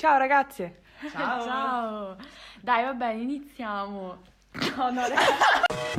Ciao ragazze! Ciao! Ciao! Dai, vabbè, iniziamo. No, ragazzi.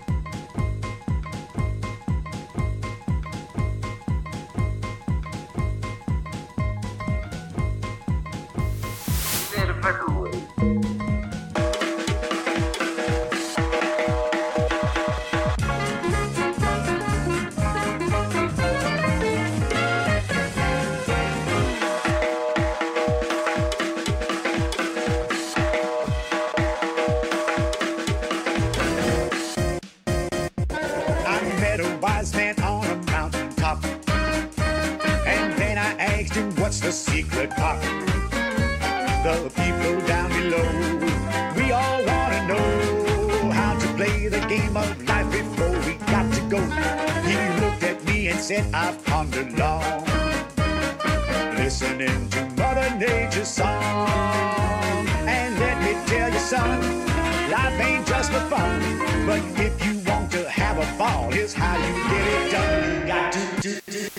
What's the secret pop? The people down below, we all wanna know how to play the game of life before we got to go. He looked at me and said, I've pondered long, listening to Mother Nature's song. And let me tell you, son, life ain't just for fun, but if you want to have a ball, here's how you get it done. You got to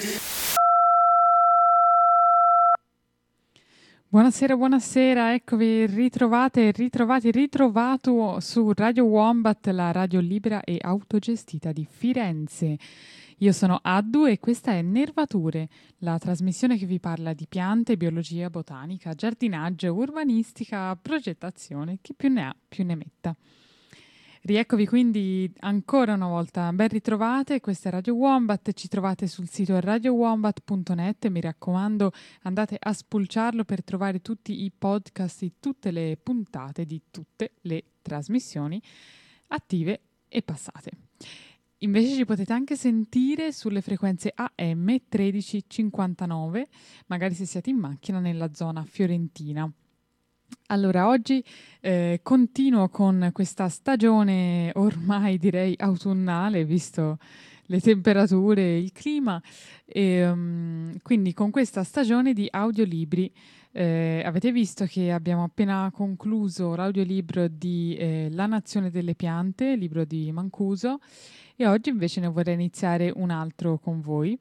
Buonasera, eccovi ritrovato su Radio Wombat, la radio libera e autogestita di Firenze. Io sono Addu e questa è Nervature, la trasmissione che vi parla di piante, biologia, botanica, giardinaggio, urbanistica, progettazione, chi più ne ha più ne metta. Rieccovi quindi ancora una volta, ben ritrovate, questa è Radio Wombat, ci trovate sul sito radiowombat.net, mi raccomando andate a spulciarlo per trovare tutti i podcast di tutte le puntate di tutte le trasmissioni attive e passate. Invece ci potete anche sentire sulle frequenze AM 1359, magari se siete in macchina nella zona fiorentina. Allora, oggi continuo con questa stagione ormai direi autunnale, visto le temperature, il clima, e quindi con questa stagione di audiolibri. Avete visto che abbiamo appena concluso l'audiolibro di La nazione delle piante, libro di Mancuso, e oggi invece ne vorrei iniziare un altro con voi.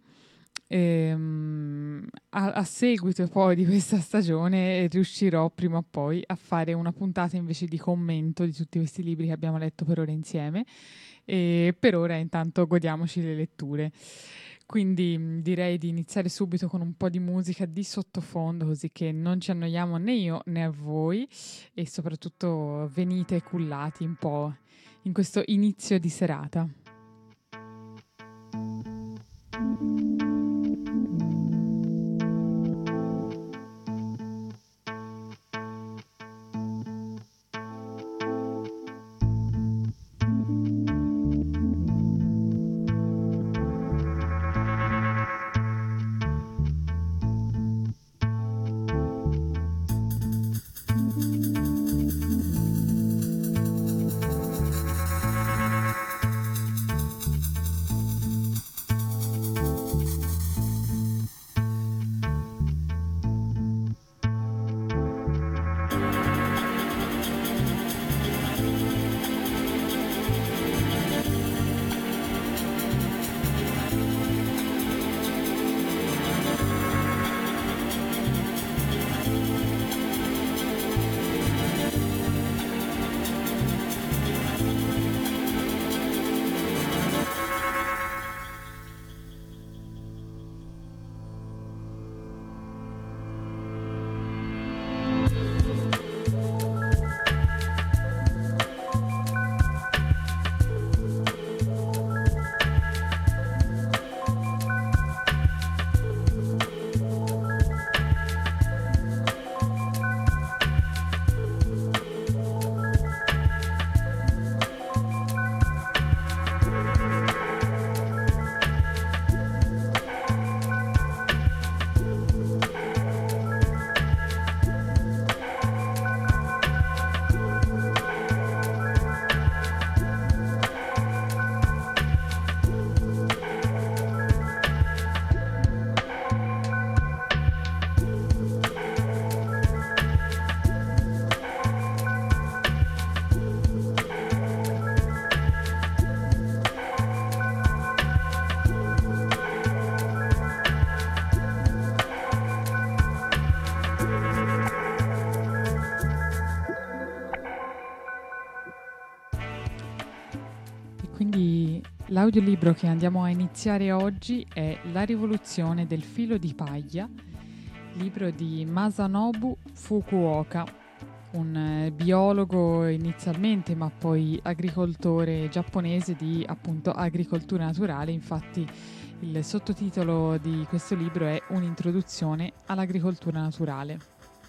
A seguito poi di questa stagione riuscirò prima o poi a fare una puntata invece di commento di tutti questi libri che abbiamo letto per ora insieme, e per ora intanto godiamoci le letture. Quindi direi di iniziare subito con un po' di musica di sottofondo, così che non ci annoiamo né io né a voi, e soprattutto venite cullati un po' in questo inizio di serata. L'audiolibro che andiamo a iniziare oggi è La rivoluzione del filo di paglia, libro di Masanobu Fukuoka, un biologo inizialmente ma poi agricoltore giapponese di appunto agricoltura naturale. Infatti il sottotitolo di questo libro è Un'introduzione all'agricoltura naturale.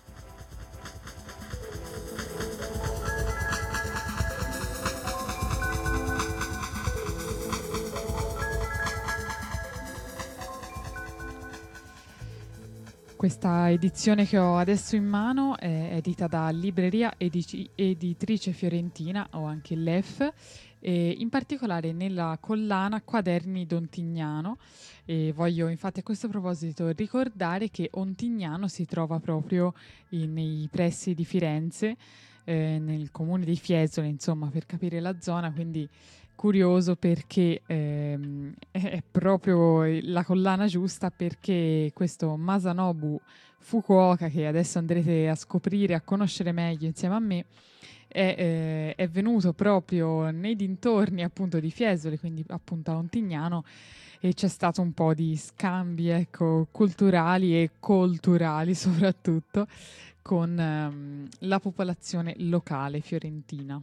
Questa edizione che ho adesso in mano è edita da Libreria Editrice Fiorentina, o anche LEF, e in particolare nella collana Quaderni d'Ontignano. E voglio infatti a questo proposito ricordare che Ontignano si trova proprio nei pressi di Firenze, nel comune di Fiesole, insomma, per capire la zona, quindi curioso perché è proprio la collana giusta, perché questo Masanobu Fukuoka, che adesso andrete a scoprire, a conoscere meglio insieme a me, è venuto proprio nei dintorni appunto di Fiesole, quindi appunto a Ontignano, e c'è stato un po' di scambi, ecco, culturali e culturali soprattutto con la popolazione locale fiorentina.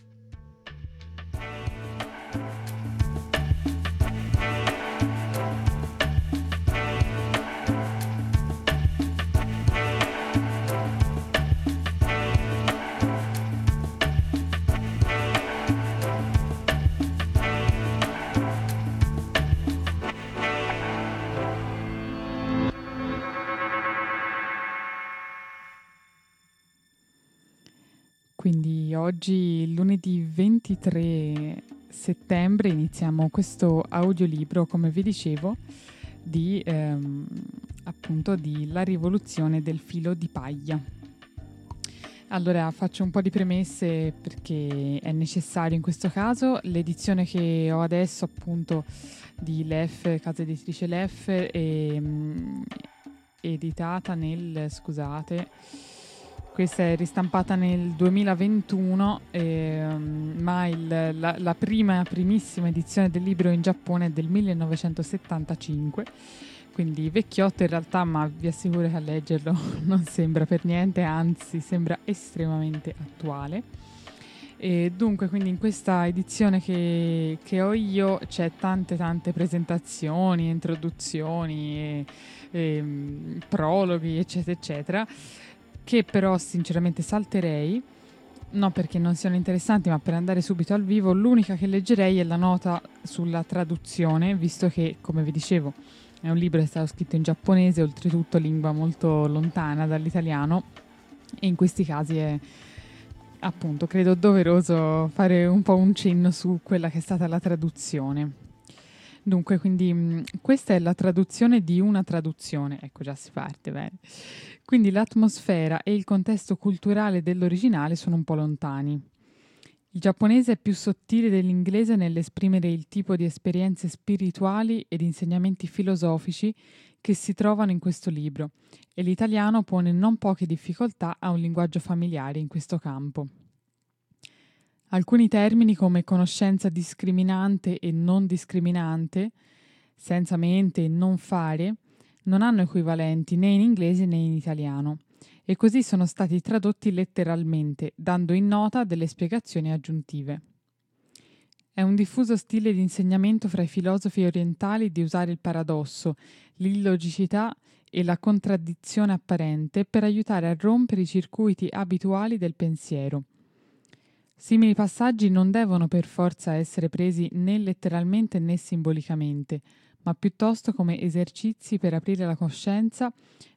Quindi oggi, lunedì 23 settembre, iniziamo questo audiolibro, come vi dicevo, di appunto di La rivoluzione del filo di paglia. Allora faccio un po' di premesse perché è necessario in questo caso. L'edizione che ho adesso appunto di LEF, casa editrice LEF, è editata questa è ristampata nel 2021, ma la primissima edizione del libro in Giappone è del 1975, quindi vecchiotto in realtà, ma vi assicuro che a leggerlo non sembra per niente, anzi sembra estremamente attuale. E dunque, quindi in questa edizione che ho io c'è tante presentazioni, introduzioni, prologhi, eccetera eccetera, che però sinceramente salterei, non perché non siano interessanti, ma per andare subito al vivo. L'unica che leggerei è la nota sulla traduzione, visto che, come vi dicevo, è un libro che è stato scritto in giapponese, oltretutto lingua molto lontana dall'italiano, e in questi casi è appunto, credo doveroso fare un po' un cenno su quella che è stata la traduzione. Dunque, quindi questa è la traduzione di una traduzione, ecco, già si parte bene. Quindi l'atmosfera e il contesto culturale dell'originale sono un po' lontani. Il giapponese è più sottile dell'inglese nell'esprimere il tipo di esperienze spirituali ed insegnamenti filosofici che si trovano in questo libro, e l'italiano pone non poche difficoltà a un linguaggio familiare in questo campo. Alcuni termini come conoscenza discriminante e non discriminante, senza mente e non fare, non hanno equivalenti né in inglese né in italiano, e così sono stati tradotti letteralmente, dando in nota delle spiegazioni aggiuntive. È un diffuso stile di insegnamento fra i filosofi orientali di usare il paradosso, l'illogicità e la contraddizione apparente per aiutare a rompere i circuiti abituali del pensiero. Simili passaggi non devono per forza essere presi né letteralmente né simbolicamente, ma piuttosto come esercizi per aprire la coscienza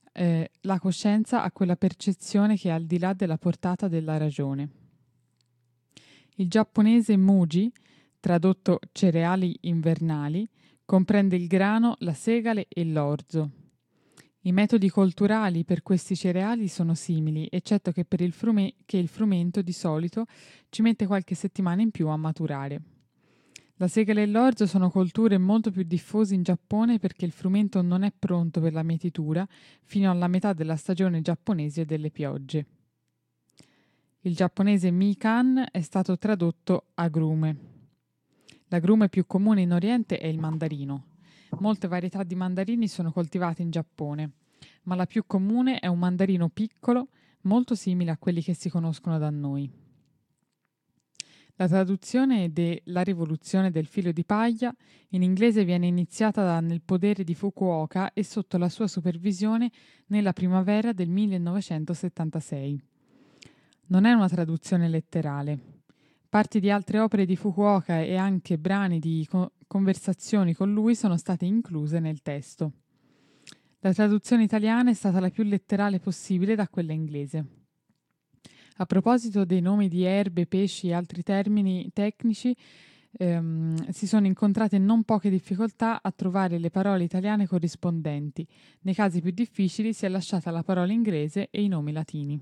a quella percezione che è al di là della portata della ragione. Il giapponese mugi, tradotto cereali invernali, comprende il grano, la segale e l'orzo. I metodi colturali per questi cereali sono simili, eccetto che il frumento di solito ci mette qualche settimana in più a maturare. La segale e l'orzo sono colture molto più diffuse in Giappone perché il frumento non è pronto per la mietitura fino alla metà della stagione giapponese delle piogge. Il giapponese mikan è stato tradotto agrume. L'agrume più comune in Oriente è il mandarino. Molte varietà di mandarini sono coltivate in Giappone, ma la più comune è un mandarino piccolo, molto simile a quelli che si conoscono da noi. La traduzione de La rivoluzione del filo di paglia in inglese viene iniziata da Nel podere di Fukuoka e sotto la sua supervisione nella primavera del 1976. Non è una traduzione letterale. Parti di altre opere di Fukuoka e anche brani di conversazioni con lui sono state incluse nel testo. La traduzione italiana è stata la più letterale possibile da quella inglese. A proposito dei nomi di erbe, pesci e altri termini tecnici, si sono incontrate non poche difficoltà a trovare le parole italiane corrispondenti. Nei casi più difficili si è lasciata la parola inglese e i nomi latini.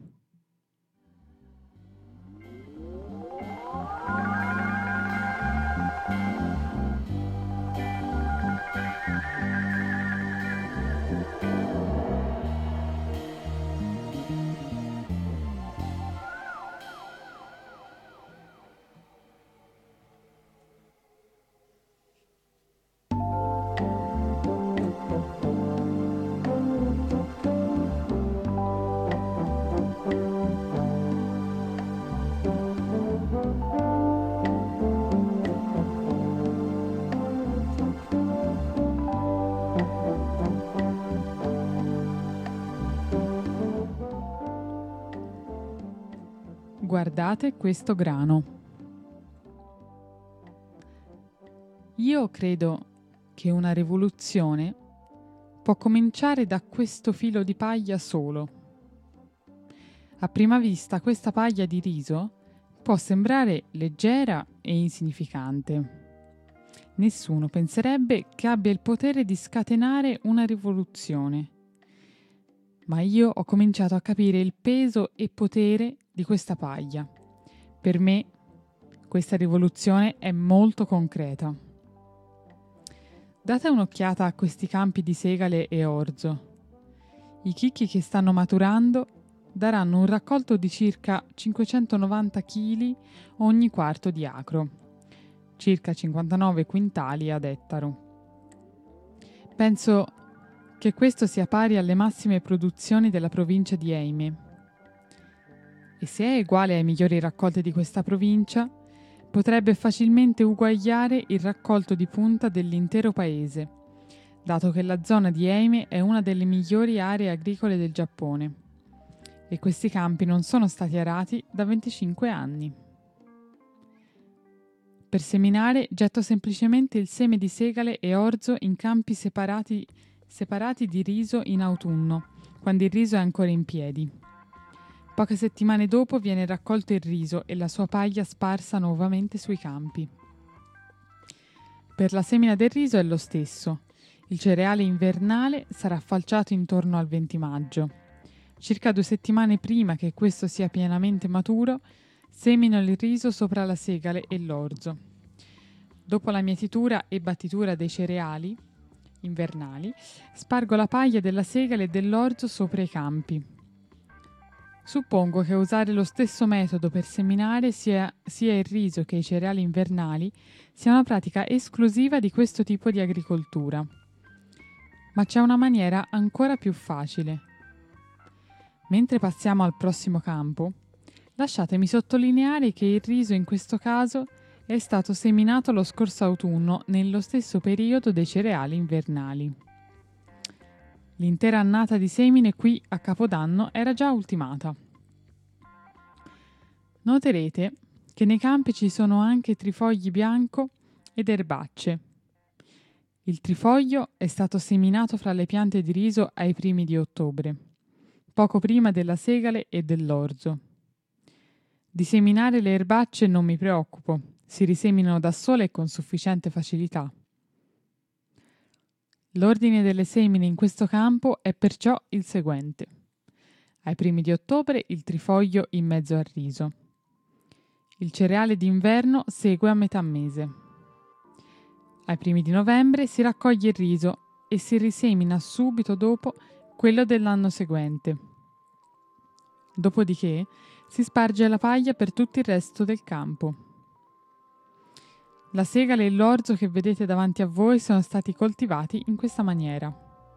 Guardate questo grano. Io credo che una rivoluzione può cominciare da questo filo di paglia solo. A prima vista questa paglia di riso può sembrare leggera e insignificante. Nessuno penserebbe che abbia il potere di scatenare una rivoluzione. Ma io ho cominciato a capire il peso e potere di questa paglia. Per me questa rivoluzione è molto concreta. Date un'occhiata a questi campi di segale e orzo. I chicchi che stanno maturando daranno un raccolto di circa 590 kg ogni quarto di acro, circa 59 quintali ad ettaro. Penso che questo sia pari alle massime produzioni della provincia di Ehime. E se è uguale ai migliori raccolti di questa provincia, potrebbe facilmente uguagliare il raccolto di punta dell'intero paese, dato che la zona di Ehime è una delle migliori aree agricole del Giappone. E questi campi non sono stati arati da 25 anni. Per seminare getto semplicemente il seme di segale e orzo in campi separati di riso in autunno, quando il riso è ancora in piedi. Poche settimane dopo viene raccolto il riso e la sua paglia sparsa nuovamente sui campi. Per la semina del riso è lo stesso. Il cereale invernale sarà falciato intorno al 20 maggio. Circa 2 settimane prima che questo sia pienamente maturo, semino il riso sopra la segale e l'orzo. Dopo la mietitura e battitura dei cereali invernali, spargo la paglia della segale e dell'orzo sopra i campi. Suppongo che usare lo stesso metodo per seminare sia il riso che i cereali invernali sia una pratica esclusiva di questo tipo di agricoltura. Ma c'è una maniera ancora più facile. Mentre passiamo al prossimo campo, lasciatemi sottolineare che il riso in questo caso è stato seminato lo scorso autunno nello stesso periodo dei cereali invernali. L'intera annata di semine qui a Capodanno era già ultimata. Noterete che nei campi ci sono anche trifogli bianco ed erbacce. Il trifoglio è stato seminato fra le piante di riso ai primi di ottobre, poco prima della segale e dell'orzo. Di seminare le erbacce non mi preoccupo, si riseminano da sole e con sufficiente facilità. L'ordine delle semine in questo campo è perciò il seguente. Ai primi di ottobre il trifoglio in mezzo al riso. Il cereale d'inverno segue a metà mese. Ai primi di novembre si raccoglie il riso e si risemina subito dopo quello dell'anno seguente. Dopodiché si sparge la paglia per tutto il resto del campo. La segale e l'orzo che vedete davanti a voi sono stati coltivati in questa maniera.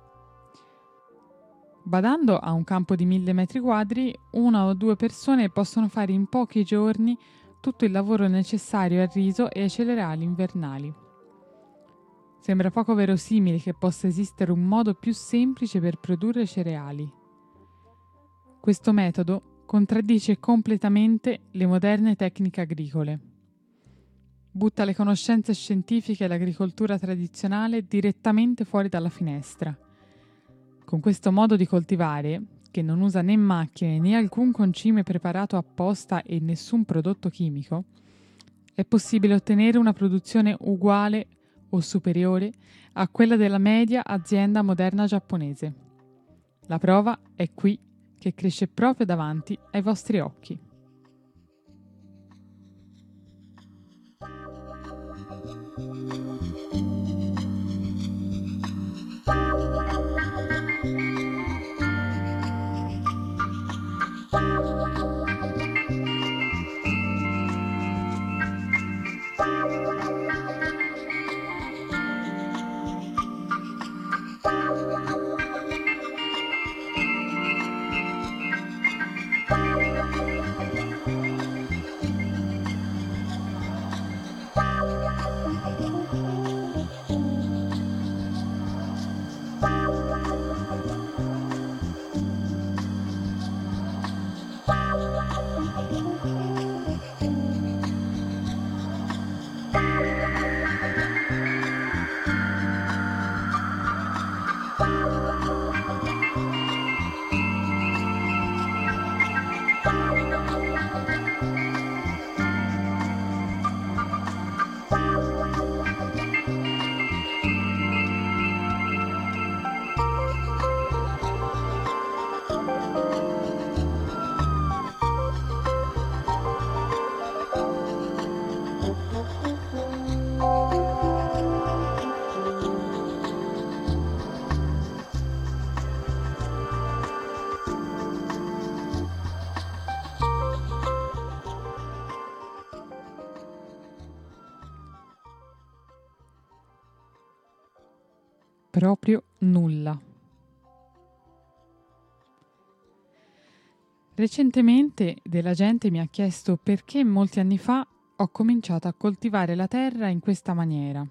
Badando a un campo di 1000 metri quadri, una o due persone possono fare in pochi giorni tutto il lavoro necessario al riso e ai cereali invernali. Sembra poco verosimile che possa esistere un modo più semplice per produrre cereali. Questo metodo contraddice completamente le moderne tecniche agricole. Butta le conoscenze scientifiche e l'agricoltura tradizionale direttamente fuori dalla finestra. Con questo modo di coltivare, che non usa né macchine né alcun concime preparato apposta e nessun prodotto chimico, è possibile ottenere una produzione uguale o superiore a quella della media azienda moderna giapponese. La prova è qui, che cresce proprio davanti ai vostri occhi. Proprio nulla. Recentemente della gente mi ha chiesto perché molti anni fa ho cominciato a coltivare la terra in questa maniera.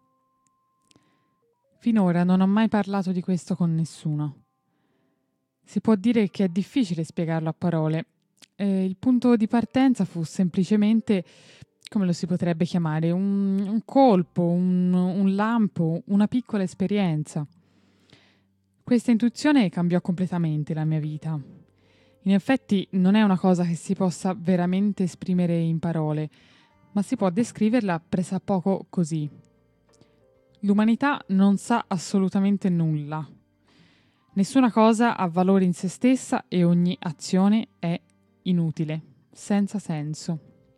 Finora non ho mai parlato di questo con nessuno. Si può dire che è difficile spiegarlo a parole. Il punto di partenza fu semplicemente, come lo si potrebbe chiamare, un colpo, un lampo, una piccola esperienza. Questa intuizione cambiò completamente la mia vita. In effetti non è una cosa che si possa veramente esprimere in parole, ma si può descriverla pressappoco così. L'umanità non sa assolutamente nulla. Nessuna cosa ha valore in se stessa e ogni azione è inutile, senza senso.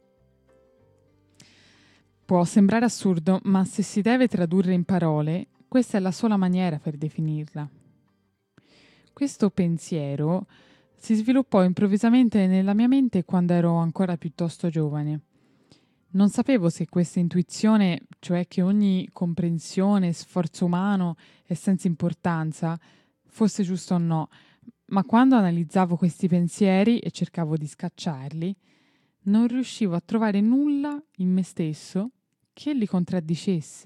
Può sembrare assurdo, ma se si deve tradurre in parole, questa è la sola maniera per definirla. Questo pensiero si sviluppò improvvisamente nella mia mente quando ero ancora piuttosto giovane. Non sapevo se questa intuizione, cioè che ogni comprensione, sforzo umano è senza importanza, fosse giusto o no, ma quando analizzavo questi pensieri e cercavo di scacciarli, non riuscivo a trovare nulla in me stesso che li contraddicesse.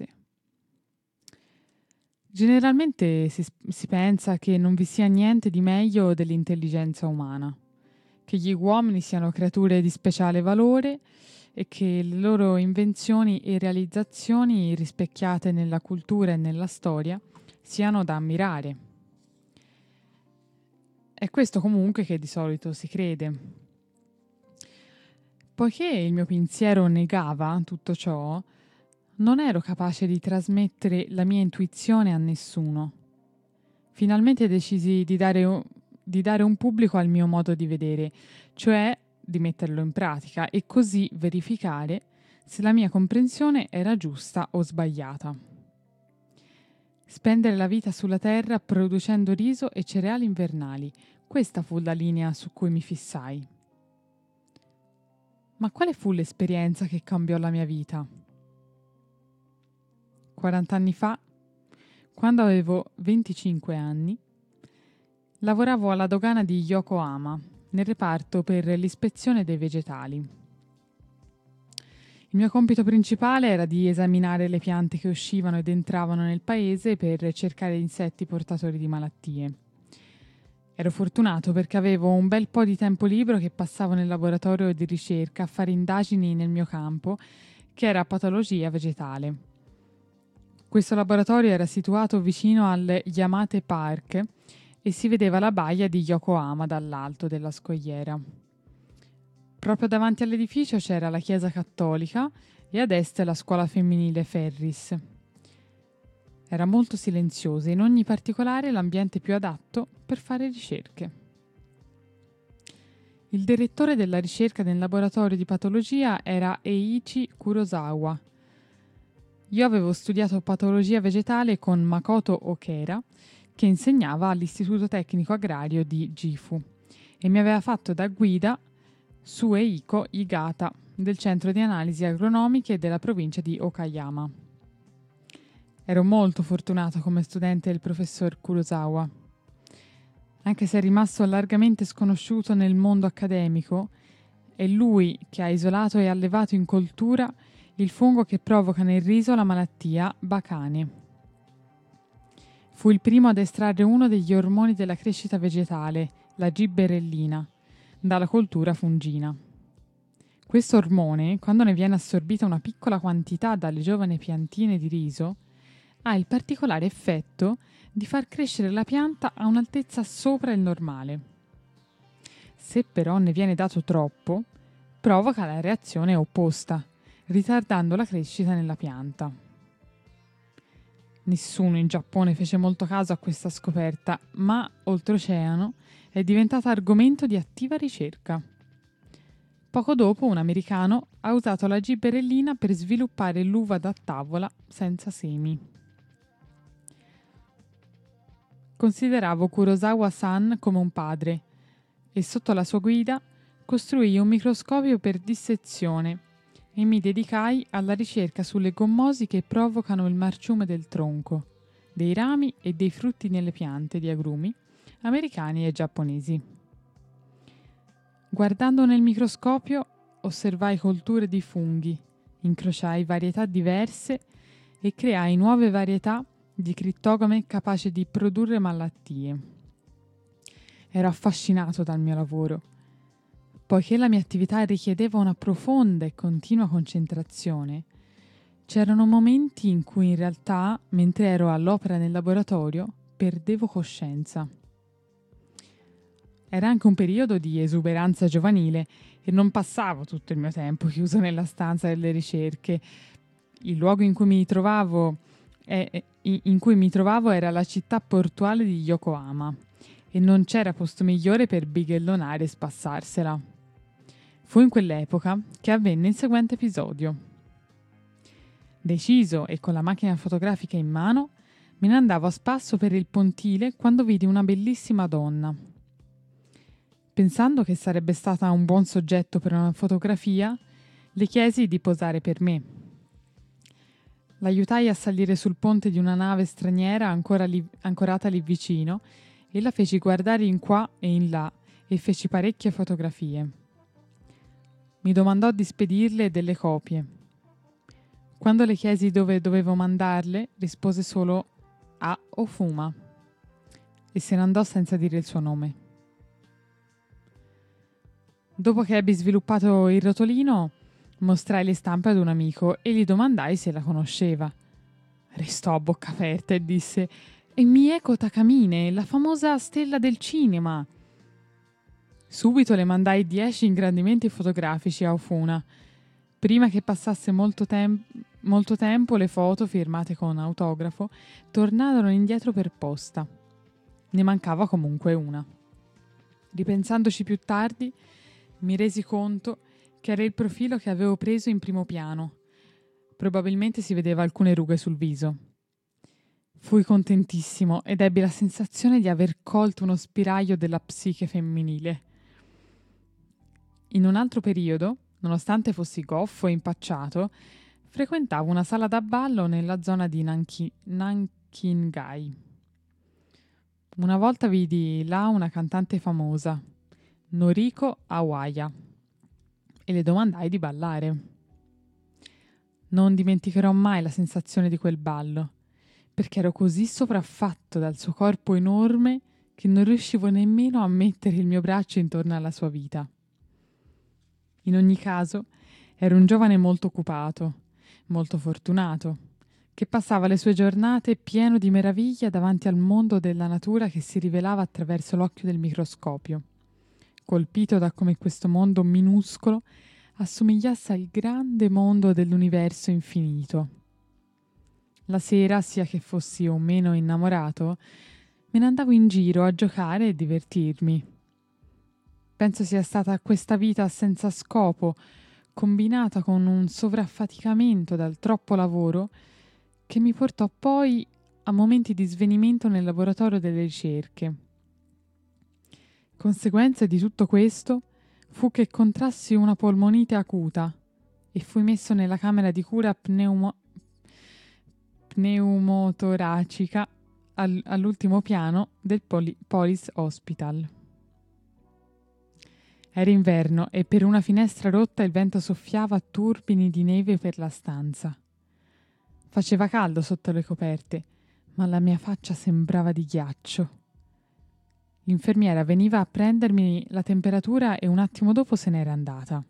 Generalmente si pensa che non vi sia niente di meglio dell'intelligenza umana, che gli uomini siano creature di speciale valore e che le loro invenzioni e realizzazioni rispecchiate nella cultura e nella storia siano da ammirare. È questo comunque che di solito si crede. Poiché il mio pensiero negava tutto ciò, non ero capace di trasmettere la mia intuizione a nessuno. Finalmente decisi di dare un pubblico al mio modo di vedere, cioè di metterlo in pratica e così verificare se la mia comprensione era giusta o sbagliata. Spendere la vita sulla terra producendo riso e cereali invernali, questa fu la linea su cui mi fissai. Ma quale fu l'esperienza che cambiò la mia vita? 40 anni fa, quando avevo 25 anni, lavoravo alla dogana di Yokohama, nel reparto per l'ispezione dei vegetali. Il mio compito principale era di esaminare le piante che uscivano ed entravano nel paese per cercare insetti portatori di malattie. Ero fortunato perché avevo un bel po' di tempo libero che passavo nel laboratorio di ricerca a fare indagini nel mio campo, che era patologia vegetale. Questo laboratorio era situato vicino al Yamate Park e si vedeva la baia di Yokohama dall'alto della scogliera. Proprio davanti all'edificio c'era la chiesa cattolica e ad est la scuola femminile Ferris. Era molto silenzioso e in ogni particolare l'ambiente più adatto per fare ricerche. Il direttore della ricerca nel laboratorio di patologia era Eiichi Kurosawa. Io avevo studiato patologia vegetale con Makoto Okera, che insegnava all'Istituto Tecnico Agrario di Gifu, e mi aveva fatto da guida Sueiko Higata del Centro di Analisi Agronomiche della provincia di Okayama. Ero molto fortunato come studente del professor Kurosawa. Anche se è rimasto largamente sconosciuto nel mondo accademico, è lui che ha isolato e allevato in coltura il fungo che provoca nel riso la malattia Bacane. Fu il primo ad estrarre uno degli ormoni della crescita vegetale, la gibberellina, dalla coltura fungina. Questo ormone, quando ne viene assorbita una piccola quantità dalle giovani piantine di riso, ha il particolare effetto di far crescere la pianta a un'altezza sopra il normale. Se però ne viene dato troppo, provoca la reazione opposta, ritardando la crescita nella pianta. Nessuno in Giappone fece molto caso a questa scoperta, ma oltreoceano è diventata argomento di attiva ricerca. Poco dopo un americano ha usato la gibberellina per sviluppare l'uva da tavola senza semi. Consideravo Kurosawa-san come un padre e sotto la sua guida costruì un microscopio per dissezione e mi dedicai alla ricerca sulle gommosi che provocano il marciume del tronco, dei rami e dei frutti nelle piante di agrumi americani e giapponesi. Guardando nel microscopio osservai colture di funghi, incrociai varietà diverse e creai nuove varietà di crittogame capaci di produrre malattie. Ero affascinato dal mio lavoro. Poiché la mia attività richiedeva una profonda e continua concentrazione, c'erano momenti in cui in realtà, mentre ero all'opera nel laboratorio, perdevo coscienza. Era anche un periodo di esuberanza giovanile e non passavo tutto il mio tempo chiuso nella stanza delle ricerche. Il luogo in cui mi trovavo era la città portuale di Yokohama e non c'era posto migliore per bighellonare e spassarsela. Fu in quell'epoca che avvenne il seguente episodio. Deciso e con la macchina fotografica in mano, me ne andavo a spasso per il pontile quando vidi una bellissima donna. Pensando che sarebbe stata un buon soggetto per una fotografia, le chiesi di posare per me. L'aiutai a salire sul ponte di una nave straniera ancorata lì vicino e la feci guardare in qua e in là e feci parecchie fotografie. Mi domandò di spedirle delle copie. Quando le chiesi dove dovevo mandarle, rispose solo A o Fuma e se ne andò senza dire il suo nome. Dopo che ebbi sviluppato il rotolino, mostrai le stampe ad un amico e gli domandai se la conosceva. Restò a bocca aperta e disse: «È Mieko Takamine, la famosa stella del cinema!» Subito le mandai 10 ingrandimenti fotografici a Ofuna. Prima che passasse molto tempo, le foto, firmate con autografo, tornarono indietro per posta. Ne mancava comunque una. Ripensandoci più tardi, mi resi conto che era il profilo che avevo preso in primo piano. Probabilmente si vedeva alcune rughe sul viso. Fui contentissimo ed ebbi la sensazione di aver colto uno spiraglio della psiche femminile. In un altro periodo, nonostante fossi goffo e impacciato, frequentavo una sala da ballo nella zona di Nankingai. Una volta vidi là una cantante famosa, Noriko Awaya, e le domandai di ballare. Non dimenticherò mai la sensazione di quel ballo, perché ero così sopraffatto dal suo corpo enorme che non riuscivo nemmeno a mettere il mio braccio intorno alla sua vita. In ogni caso, ero un giovane molto occupato, molto fortunato, che passava le sue giornate pieno di meraviglia davanti al mondo della natura che si rivelava attraverso l'occhio del microscopio, colpito da come questo mondo minuscolo assomigliasse al grande mondo dell'universo infinito. La sera, sia che fossi o meno innamorato, me ne andavo in giro a giocare e divertirmi. Penso sia stata questa vita senza scopo, combinata con un sovraffaticamento dal troppo lavoro, che mi portò poi a momenti di svenimento nel laboratorio delle ricerche. Conseguenza di tutto questo fu che contrassi una polmonite acuta e fui messo nella camera di cura pneumotoracica all'ultimo piano del Polis Hospital. Era inverno e per una finestra rotta il vento soffiava a turbini di neve per la stanza. Faceva caldo sotto le coperte, ma la mia faccia sembrava di ghiaccio. L'infermiera veniva a prendermi la temperatura e un attimo dopo se n'era andata.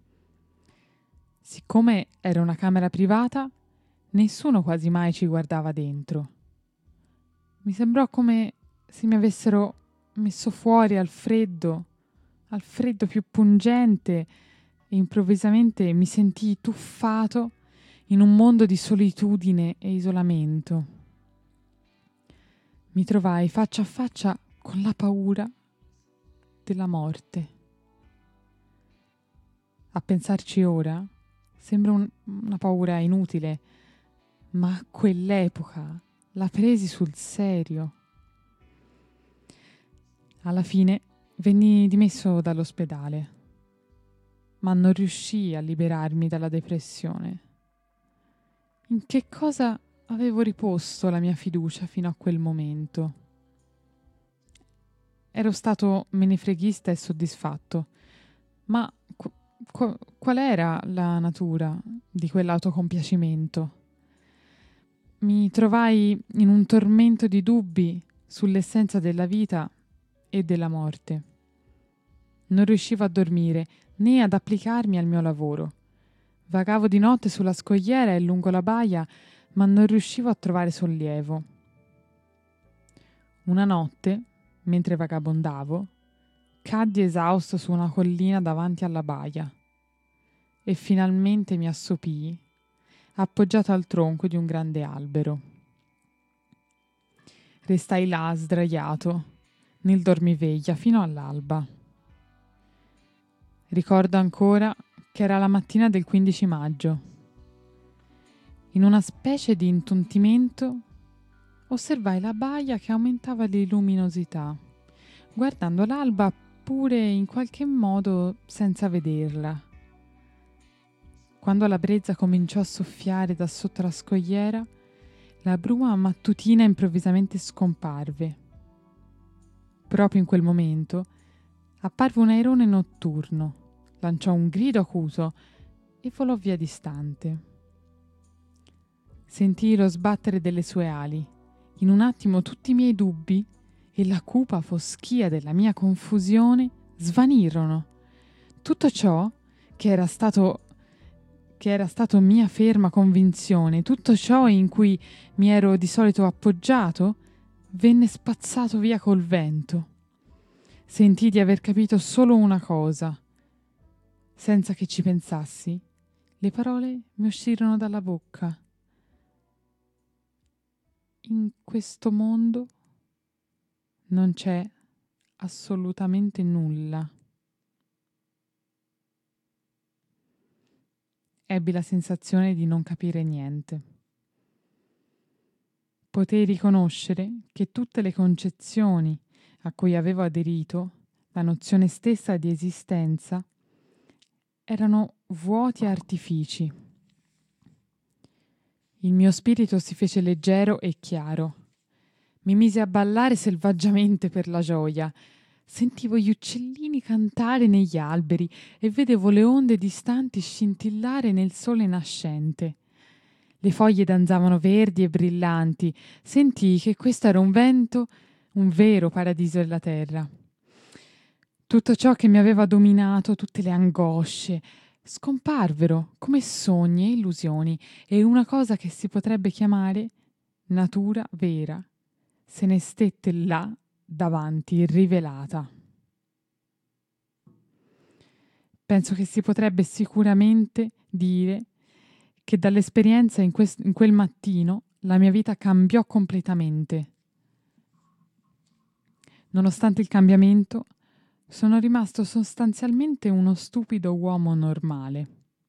Siccome era una camera privata, nessuno quasi mai ci guardava dentro. Mi sembrò come se mi avessero messo fuori al freddo più pungente, e improvvisamente mi sentii tuffato in un mondo di solitudine e isolamento. Mi trovai faccia a faccia con la paura della morte. A pensarci ora sembra una paura inutile, ma a quell'epoca la presi sul serio. Alla fine venni dimesso dall'ospedale, ma non riuscii a liberarmi dalla depressione. In che cosa avevo riposto la mia fiducia fino a quel momento? Ero stato menefreghista e soddisfatto, ma qual era la natura di quell'autocompiacimento? Mi trovai in un tormento di dubbi sull'essenza della vita e della morte. Non riuscivo a dormire né ad applicarmi al mio lavoro. Vagavo di notte sulla scogliera e lungo la baia, ma non riuscivo a trovare sollievo. Una notte, mentre vagabondavo, caddi esausto su una collina davanti alla baia e finalmente mi assopii, appoggiato al tronco di un grande albero. Restai là sdraiato, nel dormiveglia, fino all'alba. Ricordo ancora che era la mattina del 15 maggio. In una specie di intontimento osservai la baia che aumentava di luminosità, guardando l'alba pure in qualche modo senza vederla. Quando la brezza cominciò a soffiare da sotto la scogliera, la bruma mattutina improvvisamente scomparve. Proprio in quel momento apparve un airone notturno, lanciò un grido acuto e volò via distante. Sentii lo sbattere delle sue ali. In un attimo tutti i miei dubbi e la cupa foschia della mia confusione svanirono. Tutto ciò che era stato mia ferma convinzione, tutto ciò in cui mi ero di solito appoggiato, venne spazzato via col vento. Sentii di aver capito solo una cosa. Senza che ci pensassi, le parole mi uscirono dalla bocca. In questo mondo non c'è assolutamente nulla. Ebbi la sensazione di non capire niente. Potei riconoscere che tutte le concezioni a cui avevo aderito, la nozione stessa di esistenza, erano vuoti artifici. Il mio spirito si fece leggero e chiaro. Mi mise a ballare selvaggiamente per la gioia. Sentivo gli uccellini cantare negli alberi e vedevo le onde distanti scintillare nel sole nascente. Le foglie danzavano verdi e brillanti. Sentii che questo era un vero paradiso della terra. Tutto ciò che mi aveva dominato, tutte le angosce, scomparvero come sogni e illusioni, e una cosa che si potrebbe chiamare natura vera se ne stette là davanti, rivelata. Penso che si potrebbe sicuramente dire che dall'esperienza in quel mattino la mia vita cambiò completamente. Nonostante il cambiamento, sono rimasto sostanzialmente uno stupido uomo normale.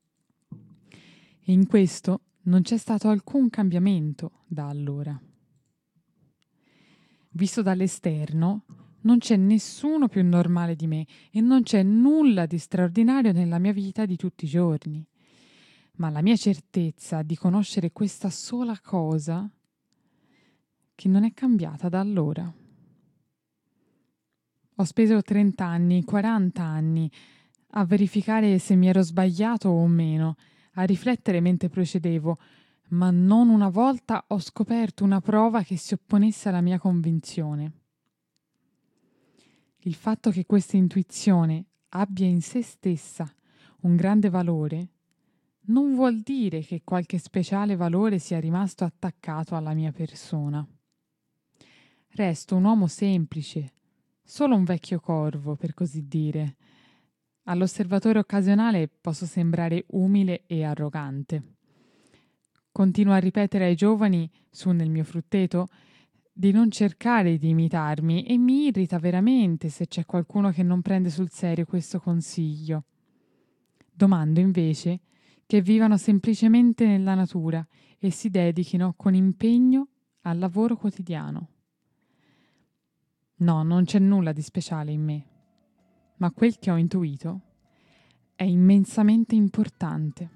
E in questo non c'è stato alcun cambiamento da allora. Visto dall'esterno, non c'è nessuno più normale di me e non c'è nulla di straordinario nella mia vita di tutti i giorni. Ma la mia certezza di conoscere questa sola cosa che non è cambiata da allora. Ho speso 30 anni, 40 anni a verificare se mi ero sbagliato o meno, a riflettere mentre procedevo, ma non una volta ho scoperto una prova che si opponesse alla mia convinzione. Il fatto che questa intuizione abbia in sé stessa un grande valore non vuol dire che qualche speciale valore sia rimasto attaccato alla mia persona. Resto un uomo semplice, solo un vecchio corvo, per così dire. All'osservatore occasionale posso sembrare umile e arrogante. Continuo a ripetere ai giovani, su nel mio frutteto, di non cercare di imitarmi e mi irrita veramente se c'è qualcuno che non prende sul serio questo consiglio. Domando invece che vivano semplicemente nella natura e si dedichino con impegno al lavoro quotidiano. No, non c'è nulla di speciale in me, ma quel che ho intuito è immensamente importante.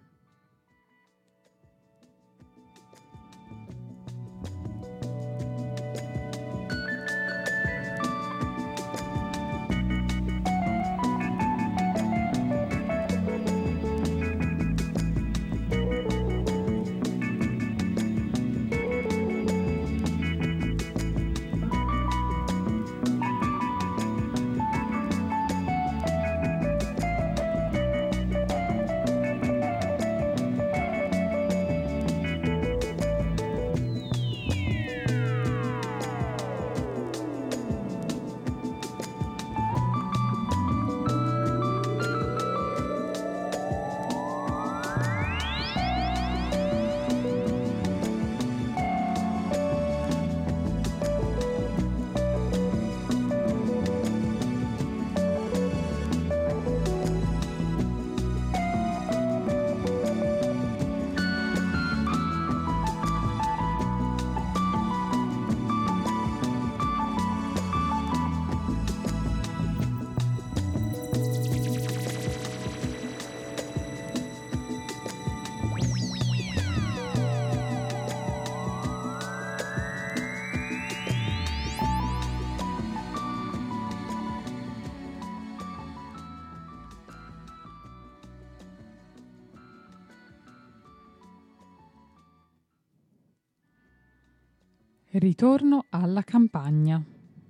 Ritorno alla campagna.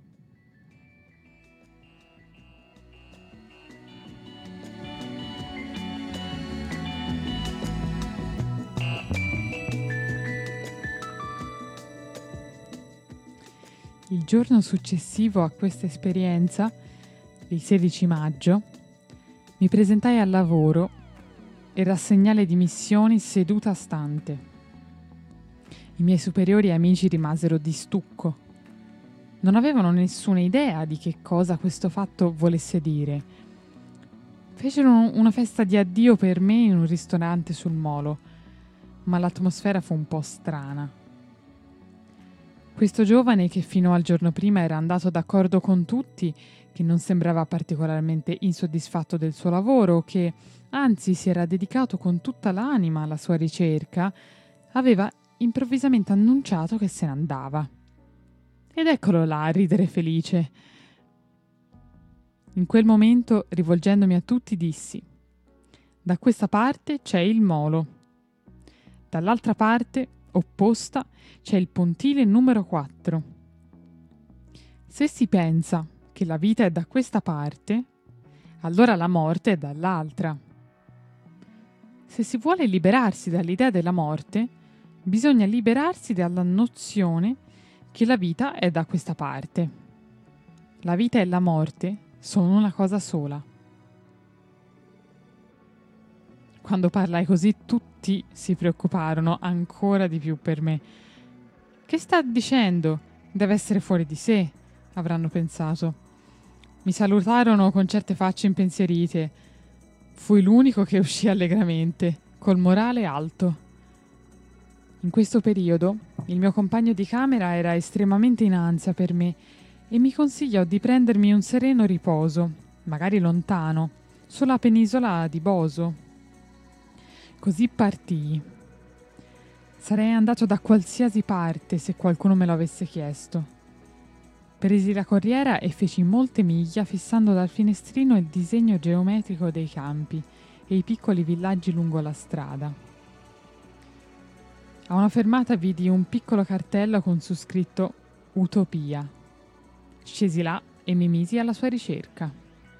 Il giorno successivo a questa esperienza, il 16 maggio, mi presentai al lavoro e rassegnai le dimissioni seduta stante. I miei superiori e amici rimasero di stucco. Non avevano nessuna idea di che cosa questo fatto volesse dire. Fecero una festa di addio per me in un ristorante sul molo, ma l'atmosfera fu un po' strana. Questo giovane, che fino al giorno prima era andato d'accordo con tutti, che non sembrava particolarmente insoddisfatto del suo lavoro, che anzi si era dedicato con tutta l'anima alla sua ricerca, aveva improvvisamente annunciato che se ne andava. Ed eccolo là a ridere felice. In quel momento, rivolgendomi a tutti, dissi: da questa parte c'è il molo. Dall'altra parte, opposta, c'è il pontile numero 4. Se si pensa che la vita è da questa parte, allora la morte è dall'altra. Se si vuole liberarsi dall'idea della morte, bisogna liberarsi dalla nozione che la vita è da questa parte. La vita e la morte sono una cosa sola. Quando parlai così, tutti si preoccuparono ancora di più per me. Che sta dicendo? Deve essere fuori di sé, avranno pensato. Mi salutarono con certe facce impensierite. Fui l'unico che uscì allegramente, col morale alto. In questo periodo, il mio compagno di camera era estremamente in ansia per me e mi consigliò di prendermi un sereno riposo, magari lontano, sulla penisola di Boso. Così partii. Sarei andato da qualsiasi parte se qualcuno me lo avesse chiesto. Presi la corriera e feci molte miglia fissando dal finestrino il disegno geometrico dei campi e i piccoli villaggi lungo la strada. A una fermata vidi un piccolo cartello con su scritto Utopia. Scesi là e mi misi alla sua ricerca.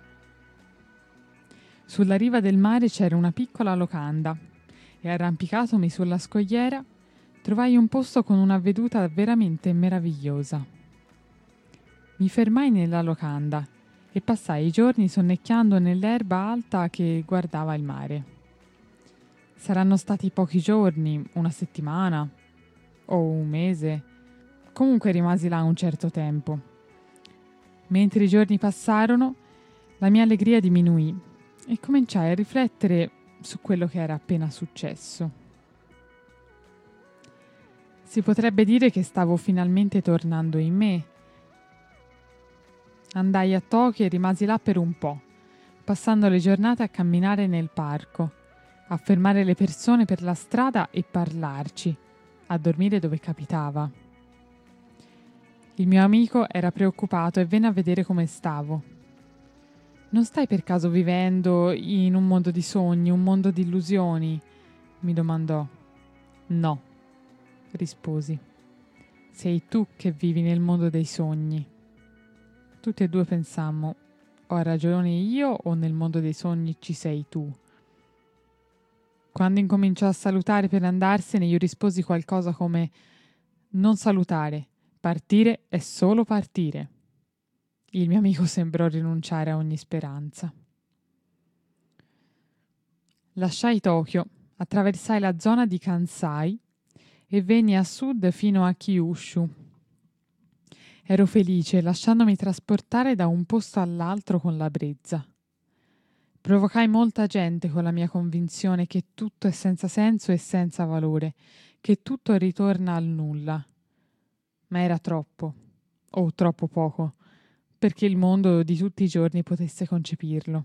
Sulla riva del mare c'era una piccola locanda e arrampicatomi sulla scogliera trovai un posto con una veduta veramente meravigliosa. Mi fermai nella locanda e passai i giorni sonnecchiando nell'erba alta che guardava il mare. Saranno stati pochi giorni, una settimana o un mese. Comunque rimasi là un certo tempo. Mentre i giorni passarono, la mia allegria diminuì e cominciai a riflettere su quello che era appena successo. Si potrebbe dire che stavo finalmente tornando in me. Andai a Tokyo e rimasi là per un po', passando le giornate a camminare nel parco, a fermare le persone per la strada e parlarci, a dormire dove capitava. Il mio amico era preoccupato e venne a vedere come stavo. Non stai per caso vivendo in un mondo di sogni, un mondo di illusioni? Mi domandò. No, risposi. Sei tu che vivi nel mondo dei sogni. Tutti e due pensammo, ho ragione io o nel mondo dei sogni ci sei tu? Quando incominciò a salutare per andarsene, io risposi qualcosa come non salutare, partire è solo partire. Il mio amico sembrò rinunciare a ogni speranza. Lasciai Tokyo, attraversai la zona di Kansai e venni a sud fino a Kyushu. Ero felice, lasciandomi trasportare da un posto all'altro con la brezza. Provocai molta gente con la mia convinzione che tutto è senza senso e senza valore, che tutto ritorna al nulla. Ma era troppo, o troppo poco, perché il mondo di tutti i giorni potesse concepirlo.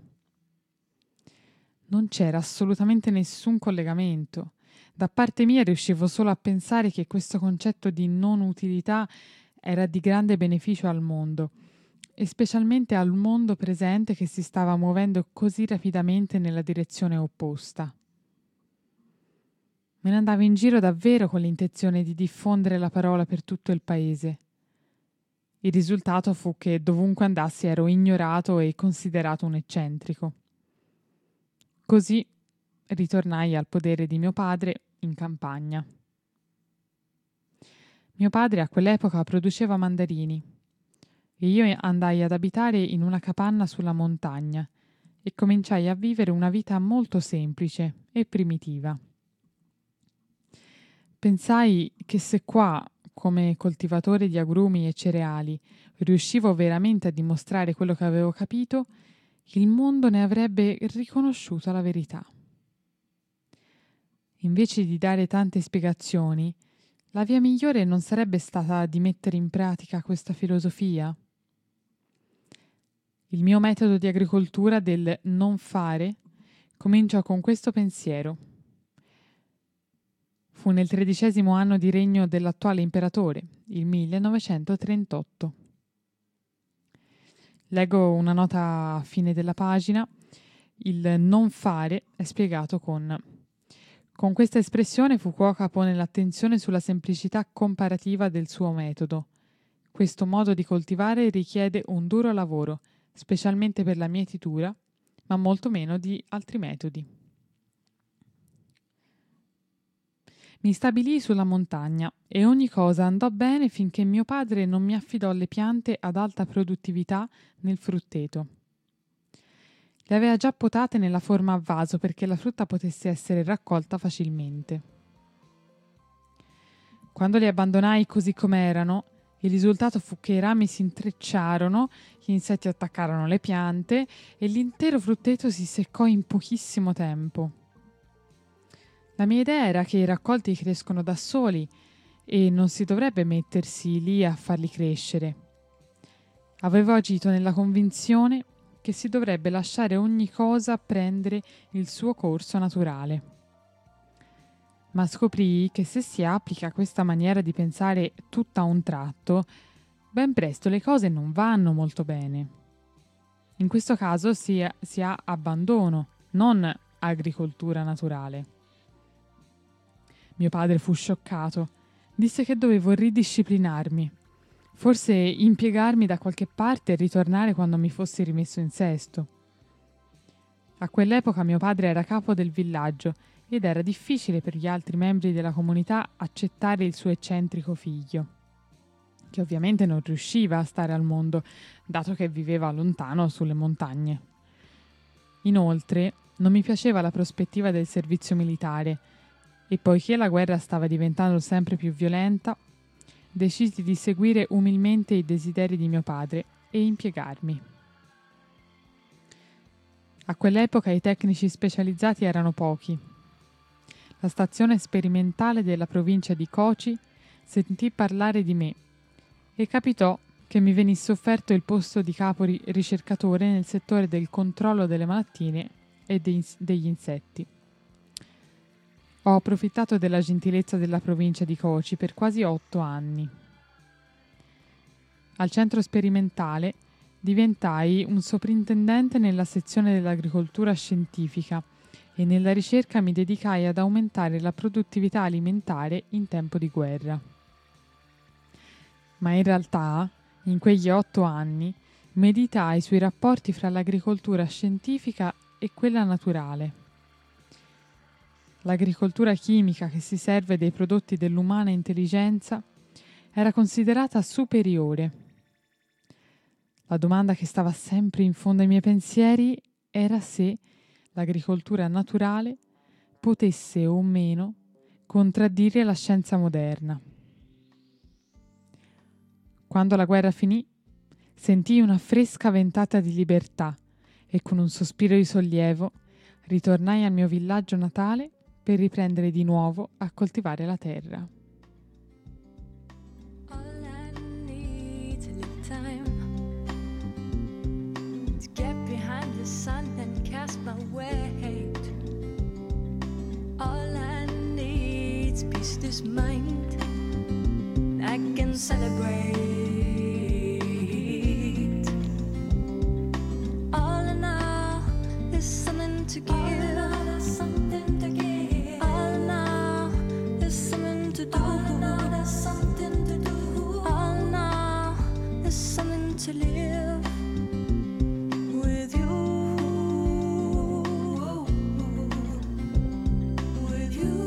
Non c'era assolutamente nessun collegamento. Da parte mia riuscivo solo a pensare che questo concetto di non utilità era di grande beneficio al mondo, e specialmente al mondo presente che si stava muovendo così rapidamente nella direzione opposta. Me ne andavo in giro davvero con l'intenzione di diffondere la parola per tutto il paese. Il risultato fu che dovunque andassi ero ignorato e considerato un eccentrico. Così ritornai al podere di mio padre in campagna. Mio padre a quell'epoca produceva mandarini e io andai ad abitare in una capanna sulla montagna e cominciai a vivere una vita molto semplice e primitiva. Pensai che se qua, come coltivatore di agrumi e cereali, riuscivo veramente a dimostrare quello che avevo capito, il mondo ne avrebbe riconosciuto la verità. Invece di dare tante spiegazioni, la via migliore non sarebbe stata di mettere in pratica questa filosofia? Il mio metodo di agricoltura del non fare cominciò con questo pensiero. Fu nel 13° anno di regno dell'attuale imperatore, il 1938. Leggo una nota a fine della pagina. Il non fare è spiegato con questa espressione Fukuoka pone l'attenzione sulla semplicità comparativa del suo metodo. Questo modo di coltivare richiede un duro lavoro, specialmente per la mietitura, ma molto meno di altri metodi. Mi stabilii sulla montagna e ogni cosa andò bene finché mio padre non mi affidò le piante ad alta produttività nel frutteto. Le aveva già potate nella forma a vaso perché la frutta potesse essere raccolta facilmente. Quando li abbandonai così com'erano, il risultato fu che i rami si intrecciarono, gli insetti attaccarono le piante e l'intero frutteto si seccò in pochissimo tempo. La mia idea era che i raccolti crescono da soli e non si dovrebbe mettersi lì a farli crescere. Avevo agito nella convinzione che si dovrebbe lasciare ogni cosa prendere il suo corso naturale. Ma scoprì che se si applica questa maniera di pensare tutta a un tratto, ben presto le cose non vanno molto bene. In questo caso si ha abbandono, non agricoltura naturale. Mio padre fu scioccato. Disse che dovevo ridisciplinarmi, forse impiegarmi da qualche parte e ritornare quando mi fossi rimesso in sesto. A quell'epoca mio padre era capo del villaggio ed era difficile per gli altri membri della comunità accettare il suo eccentrico figlio, che ovviamente non riusciva a stare al mondo, dato che viveva lontano sulle montagne. Inoltre, non mi piaceva la prospettiva del servizio militare, e poiché la guerra stava diventando sempre più violenta, decisi di seguire umilmente i desideri di mio padre e impiegarmi. A quell'epoca i tecnici specializzati erano pochi. La stazione sperimentale della provincia di Kochi sentì parlare di me e capitò che mi venisse offerto il posto di capo ricercatore nel settore del controllo delle malattie e degli insetti. Ho approfittato della gentilezza della provincia di Kochi per quasi 8 anni. Al centro sperimentale diventai un soprintendente nella sezione dell'agricoltura scientifica e nella ricerca mi dedicai ad aumentare la produttività alimentare in tempo di guerra. Ma in realtà, in quegli 8 anni, meditai sui rapporti fra l'agricoltura scientifica e quella naturale. L'agricoltura chimica che si serve dei prodotti dell'umana intelligenza era considerata superiore. La domanda che stava sempre in fondo ai miei pensieri era se l'agricoltura naturale potesse o meno contraddire la scienza moderna. Quando la guerra finì, sentii una fresca ventata di libertà e con un sospiro di sollievo ritornai al mio villaggio natale per riprendere di nuovo a coltivare la terra. This mind I can celebrate. All in all, there's something to give. All in all, there's something to do. All in all, there's something to live with you. With you.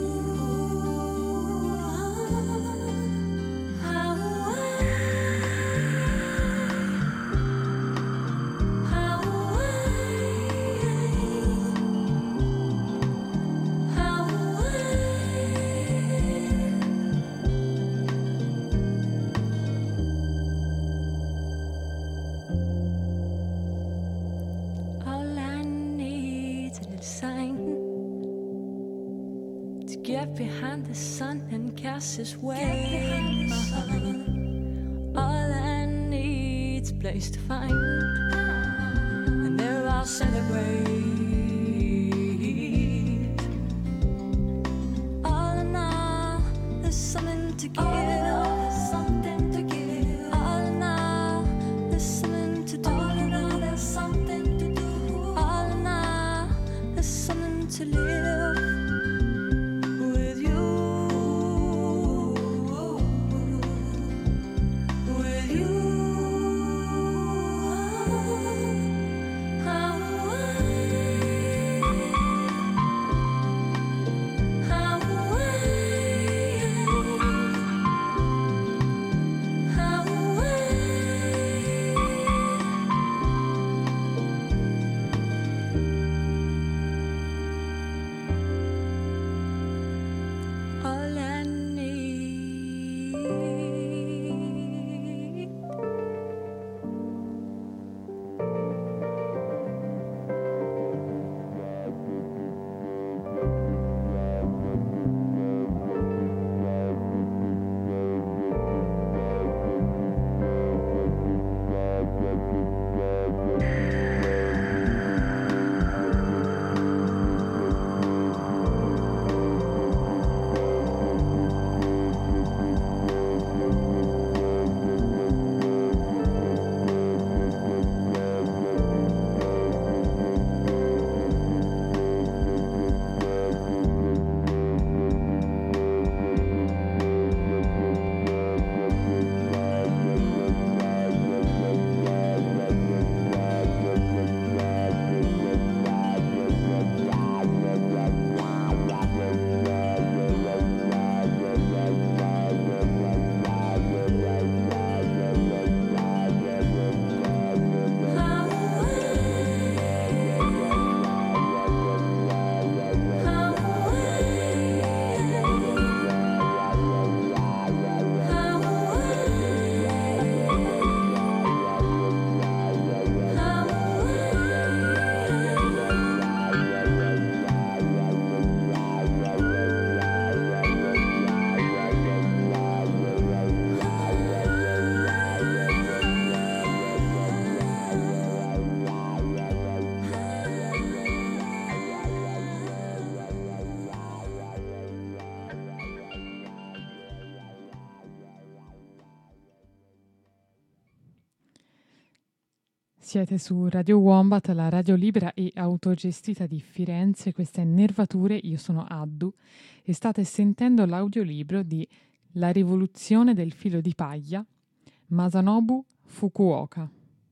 Get behind the sun and cast his way. All I need's a place to find, and there I'll celebrate. All in all, Siete su Radio Wombat, la radio libera e autogestita di Firenze. Questa è Nervature, io sono Addu e state sentendo l'audiolibro di La rivoluzione del filo di paglia, Masanobu Fukuoka.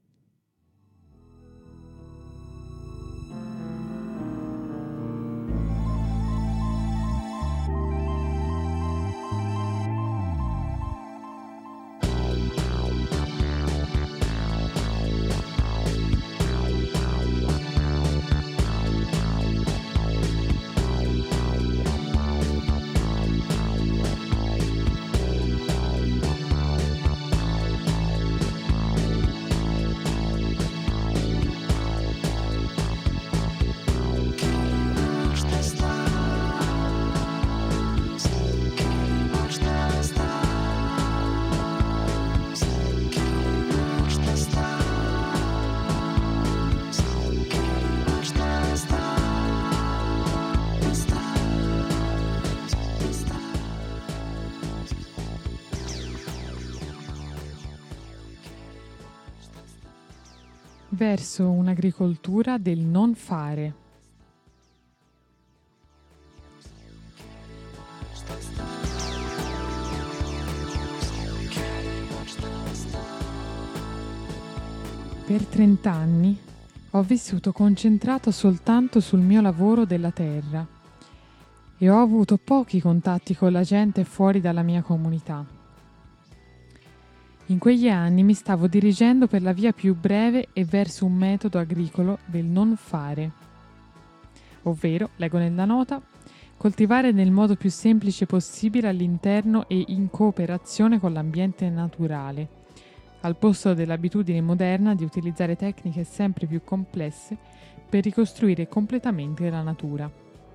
Verso un'agricoltura del non fare. Per 30 anni ho vissuto concentrato soltanto sul mio lavoro della terra e ho avuto pochi contatti con la gente fuori dalla mia comunità. In quegli anni mi stavo dirigendo per la via più breve e verso un metodo agricolo del non fare, ovvero, leggo nella nota, coltivare nel modo più semplice possibile all'interno e in cooperazione con l'ambiente naturale, al posto dell'abitudine moderna di utilizzare tecniche sempre più complesse per ricostruire completamente la natura.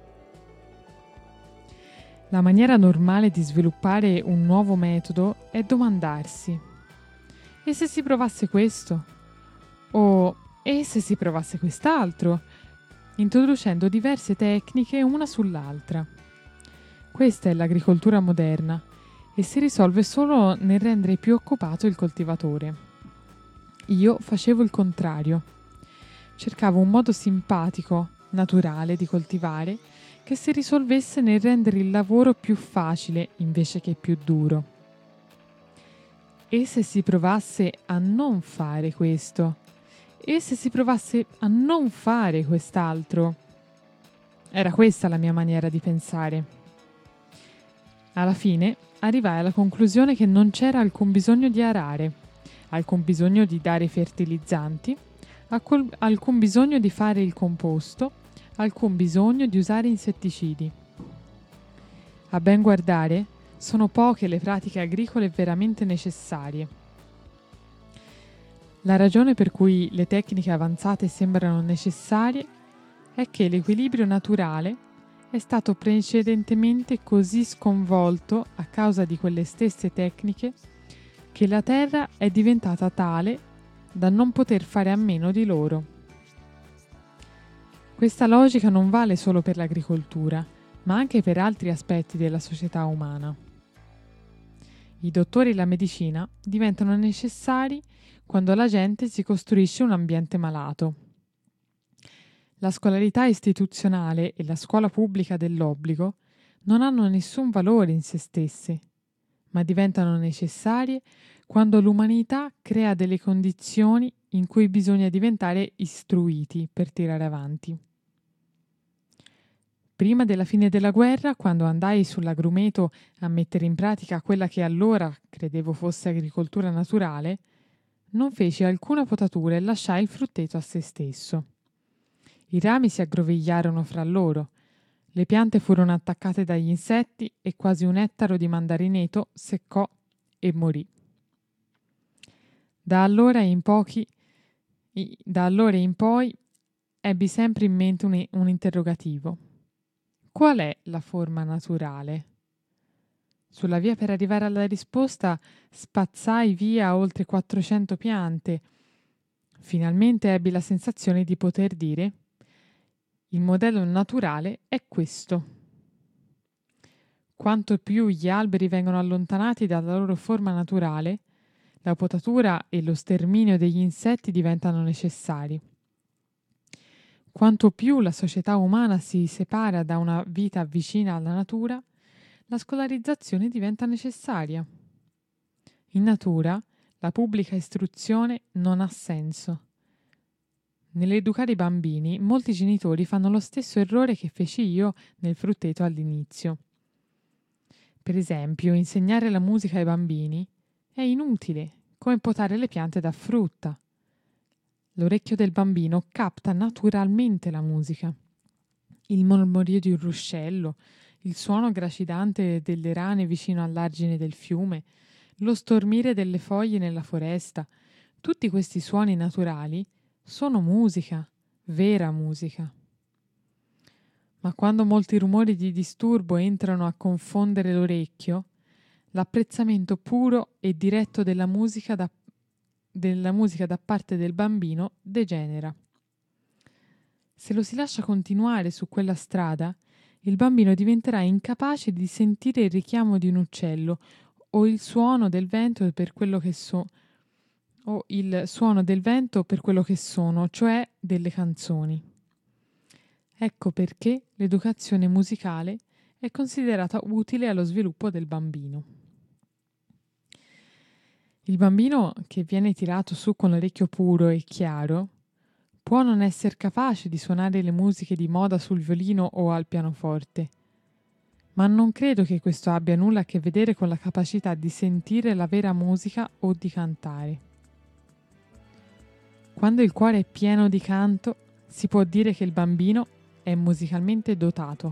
La maniera normale di sviluppare un nuovo metodo è domandarsi: e se si provasse questo? O e se si provasse quest'altro? Introducendo diverse tecniche una sull'altra. Questa è l'agricoltura moderna e si risolve solo nel rendere più occupato il coltivatore. Io facevo il contrario. Cercavo un modo simpatico, naturale di coltivare che si risolvesse nel rendere il lavoro più facile invece che più duro. E se si provasse a non fare questo? E se si provasse a non fare quest'altro? Era questa la mia maniera di pensare. Alla fine arrivai alla conclusione che non c'era alcun bisogno di arare, alcun bisogno di dare fertilizzanti, alcun bisogno di fare il composto, alcun bisogno di usare insetticidi. A ben guardare, sono poche le pratiche agricole veramente necessarie. La ragione per cui le tecniche avanzate sembrano necessarie è che l'equilibrio naturale è stato precedentemente così sconvolto a causa di quelle stesse tecniche che la terra è diventata tale da non poter fare a meno di loro. Questa logica non vale solo per l'agricoltura, ma anche per altri aspetti della società umana. I dottori e la medicina diventano necessari quando la gente si costruisce un ambiente malato. La scolarità istituzionale e la scuola pubblica dell'obbligo non hanno nessun valore in se stesse, ma diventano necessarie quando l'umanità crea delle condizioni in cui bisogna diventare istruiti per tirare avanti. Prima della fine della guerra, quando andai sull'agrumeto a mettere in pratica quella che allora credevo fosse agricoltura naturale, non feci alcuna potatura e lasciai il frutteto a se stesso. I rami si aggrovigliarono fra loro, le piante furono attaccate dagli insetti e quasi un ettaro di mandarineto seccò e morì. Da allora in poi ebbi sempre in mente un interrogativo. Qual è la forma naturale? Sulla via per arrivare alla risposta spazzai via oltre 400 piante. Finalmente ebbi la sensazione di poter dire: il modello naturale è questo. Quanto più gli alberi vengono allontanati dalla loro forma naturale, la potatura e lo sterminio degli insetti diventano necessari. Quanto più la società umana si separa da una vita vicina alla natura, la scolarizzazione diventa necessaria. In natura, la pubblica istruzione non ha senso. Nell'educare i bambini, molti genitori fanno lo stesso errore che feci io nel frutteto all'inizio. Per esempio, insegnare la musica ai bambini è inutile, come potare le piante da frutta. L'orecchio del bambino capta naturalmente la musica. Il mormorio di un ruscello, il suono gracidante delle rane vicino all'argine del fiume, lo stormire delle foglie nella foresta, tutti questi suoni naturali sono musica, vera musica. Ma quando molti rumori di disturbo entrano a confondere l'orecchio, l'apprezzamento puro e diretto della musica da parte del bambino degenera. Se lo si lascia continuare su quella strada, il bambino diventerà incapace di sentire il richiamo di un uccello o il suono del vento per quello che sono, cioè delle canzoni. Ecco perché l'educazione musicale è considerata utile allo sviluppo del bambino. Il bambino che viene tirato su con l'orecchio puro e chiaro può non essere capace di suonare le musiche di moda sul violino o al pianoforte, ma non credo che questo abbia nulla a che vedere con la capacità di sentire la vera musica o di cantare. Quando il cuore è pieno di canto, si può dire che il bambino è musicalmente dotato.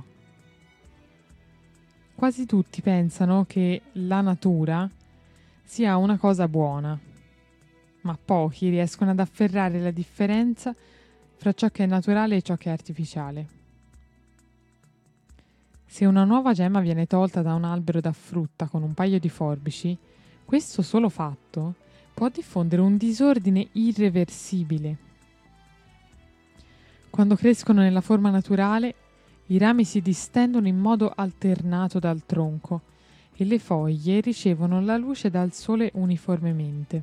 Quasi tutti pensano che la natura sia una cosa buona, ma pochi riescono ad afferrare la differenza fra ciò che è naturale e ciò che è artificiale. Se una nuova gemma viene tolta da un albero da frutta con un paio di forbici, questo solo fatto può diffondere un disordine irreversibile. Quando crescono nella forma naturale, i rami si distendono in modo alternato dal tronco e le foglie ricevono la luce dal sole uniformemente.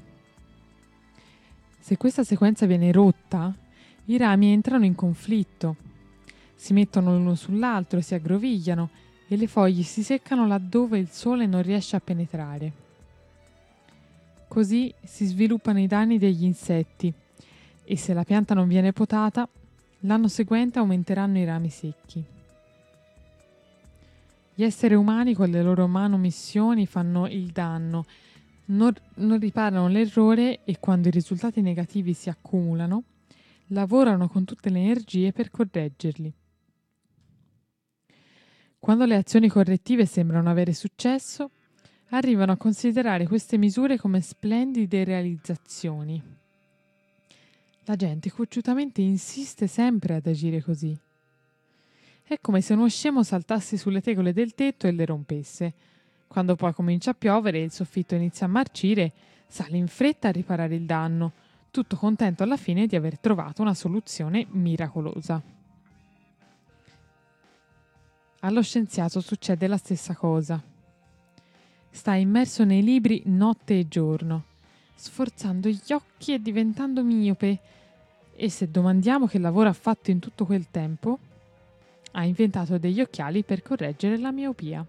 Se questa sequenza viene rotta, i rami entrano in conflitto, si mettono l'uno sull'altro, si aggrovigliano e le foglie si seccano laddove il sole non riesce a penetrare. Così si sviluppano i danni degli insetti e se la pianta non viene potata, l'anno seguente aumenteranno i rami secchi. Gli esseri umani con le loro manomissioni fanno il danno, non riparano l'errore e quando i risultati negativi si accumulano, lavorano con tutte le energie per correggerli. Quando le azioni correttive sembrano avere successo, arrivano a considerare queste misure come splendide realizzazioni. La gente cocciutamente insiste sempre ad agire così. È come se uno scemo saltasse sulle tegole del tetto e le rompesse. Quando poi comincia a piovere e il soffitto inizia a marcire, sale in fretta a riparare il danno, tutto contento alla fine di aver trovato una soluzione miracolosa. Allo scienziato succede la stessa cosa. Sta immerso nei libri notte e giorno, sforzando gli occhi e diventando miope. E se domandiamo che lavoro ha fatto in tutto quel tempo, ha inventato degli occhiali per correggere la miopia.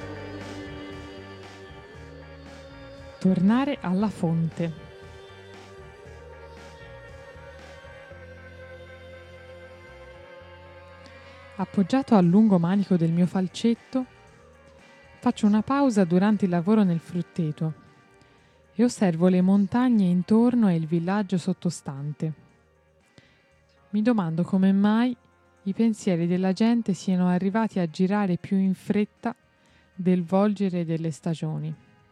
Tornare alla fonte. Appoggiato al lungo manico del mio falcetto, faccio una pausa durante il lavoro nel frutteto e osservo le montagne intorno e il villaggio sottostante. Mi domando come mai i pensieri della gente siano arrivati a girare più in fretta del volgere delle stagioni.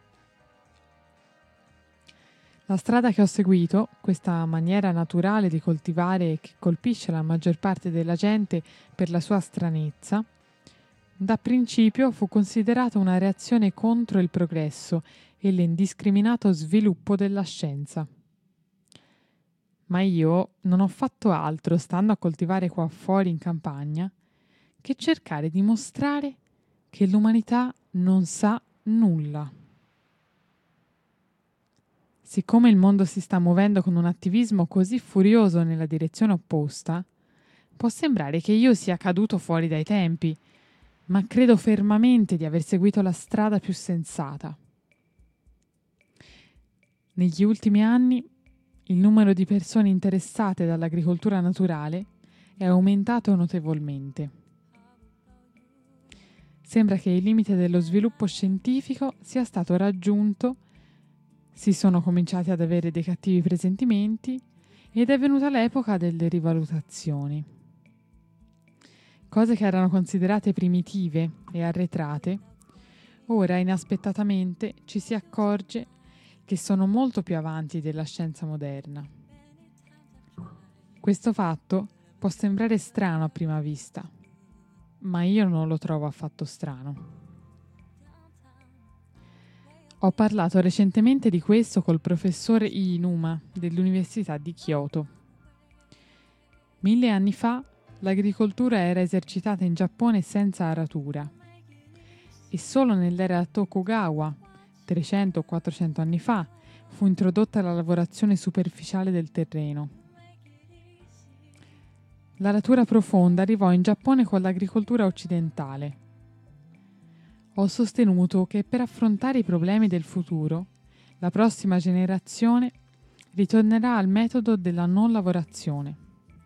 La strada che ho seguito, questa maniera naturale di coltivare che colpisce la maggior parte della gente per la sua stranezza, da principio fu considerata una reazione contro il progresso e l'indiscriminato sviluppo della scienza. Ma io non ho fatto altro, stando a coltivare qua fuori in campagna, che cercare di mostrare che l'umanità non sa nulla. Siccome il mondo si sta muovendo con un attivismo così furioso nella direzione opposta, può sembrare che io sia caduto fuori dai tempi, ma credo fermamente di aver seguito la strada più sensata. Negli ultimi anni il numero di persone interessate dall'agricoltura naturale è aumentato notevolmente. Sembra che il limite dello sviluppo scientifico sia stato raggiunto, si sono cominciati ad avere dei cattivi presentimenti ed è venuta l'epoca delle rivalutazioni. Cose che erano considerate primitive e arretrate, ora inaspettatamente ci si accorge che sono molto più avanti della scienza moderna. Questo fatto può sembrare strano a prima vista, ma io non lo trovo affatto strano. Ho parlato recentemente di questo col professore Iinuma dell'Università di Kyoto. 1000 anni fa l'agricoltura era esercitata in Giappone senza aratura e solo nell'era Tokugawa, 300 o 400 anni fa, fu introdotta la lavorazione superficiale del terreno. L'aratura profonda arrivò in Giappone con l'agricoltura occidentale. Ho sostenuto che per affrontare i problemi del futuro, la prossima generazione ritornerà al metodo della non lavorazione.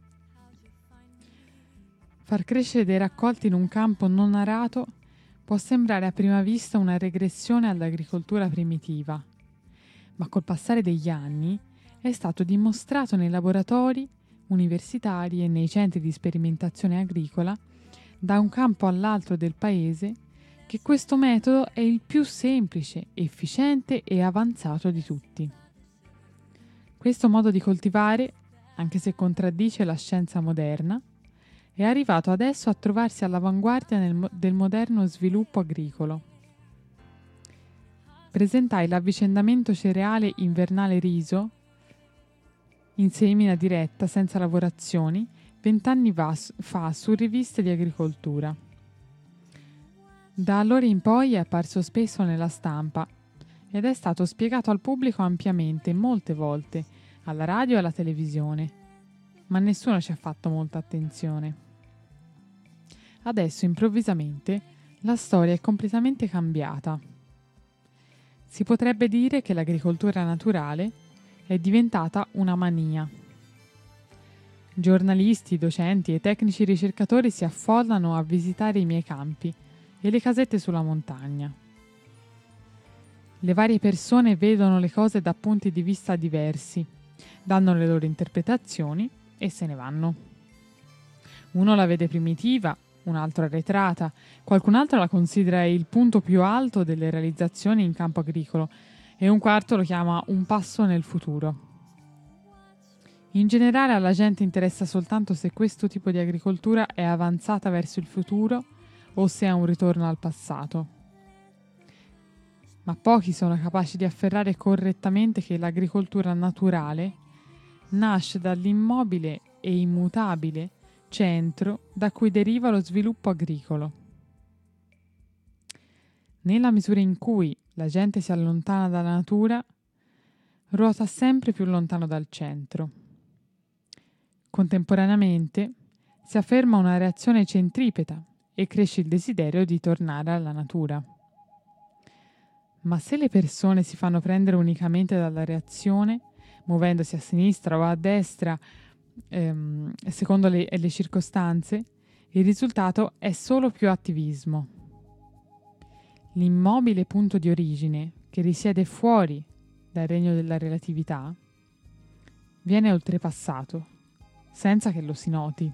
Far crescere dei raccolti in un campo non arato può sembrare a prima vista una regressione all'agricoltura primitiva, ma col passare degli anni è stato dimostrato nei laboratori universitari e nei centri di sperimentazione agricola, da un campo all'altro del paese, che questo metodo è il più semplice, efficiente e avanzato di tutti. Questo modo di coltivare, anche se contraddice la scienza moderna, è arrivato adesso a trovarsi all'avanguardia del moderno sviluppo agricolo. Presentai l'avvicendamento cereale invernale riso in semina diretta senza lavorazioni 20 anni fa su riviste di agricoltura. Da allora in poi è apparso spesso nella stampa ed è stato spiegato al pubblico ampiamente molte volte, alla radio e alla televisione, ma nessuno ci ha fatto molta attenzione. Adesso improvvisamente la storia è completamente cambiata. Si potrebbe dire che l'agricoltura naturale è diventata una mania. Giornalisti, docenti e tecnici ricercatori si affollano a visitare i miei campi e le casette sulla montagna. Le varie persone vedono le cose da punti di vista diversi, danno le loro interpretazioni e se ne vanno. Uno la vede primitiva, un altro arretrata, qualcun altro la considera il punto più alto delle realizzazioni in campo agricolo e un quarto lo chiama un passo nel futuro. In generale alla gente interessa soltanto se questo tipo di agricoltura è avanzata verso il futuro o se è un ritorno al passato. Ma pochi sono capaci di afferrare correttamente che l'agricoltura naturale nasce dall'immobile e immutabile centro da cui deriva lo sviluppo agricolo. Nella misura in cui la gente si allontana dalla natura, ruota sempre più lontano dal centro. Contemporaneamente si afferma una reazione centripeta e cresce il desiderio di tornare alla natura. Ma se le persone si fanno prendere unicamente dalla reazione, muovendosi a sinistra o a destra, secondo le circostanze, Il risultato è solo più attivismo. L'immobile punto di origine, che risiede fuori dal regno della relatività, viene oltrepassato, senza che lo si noti.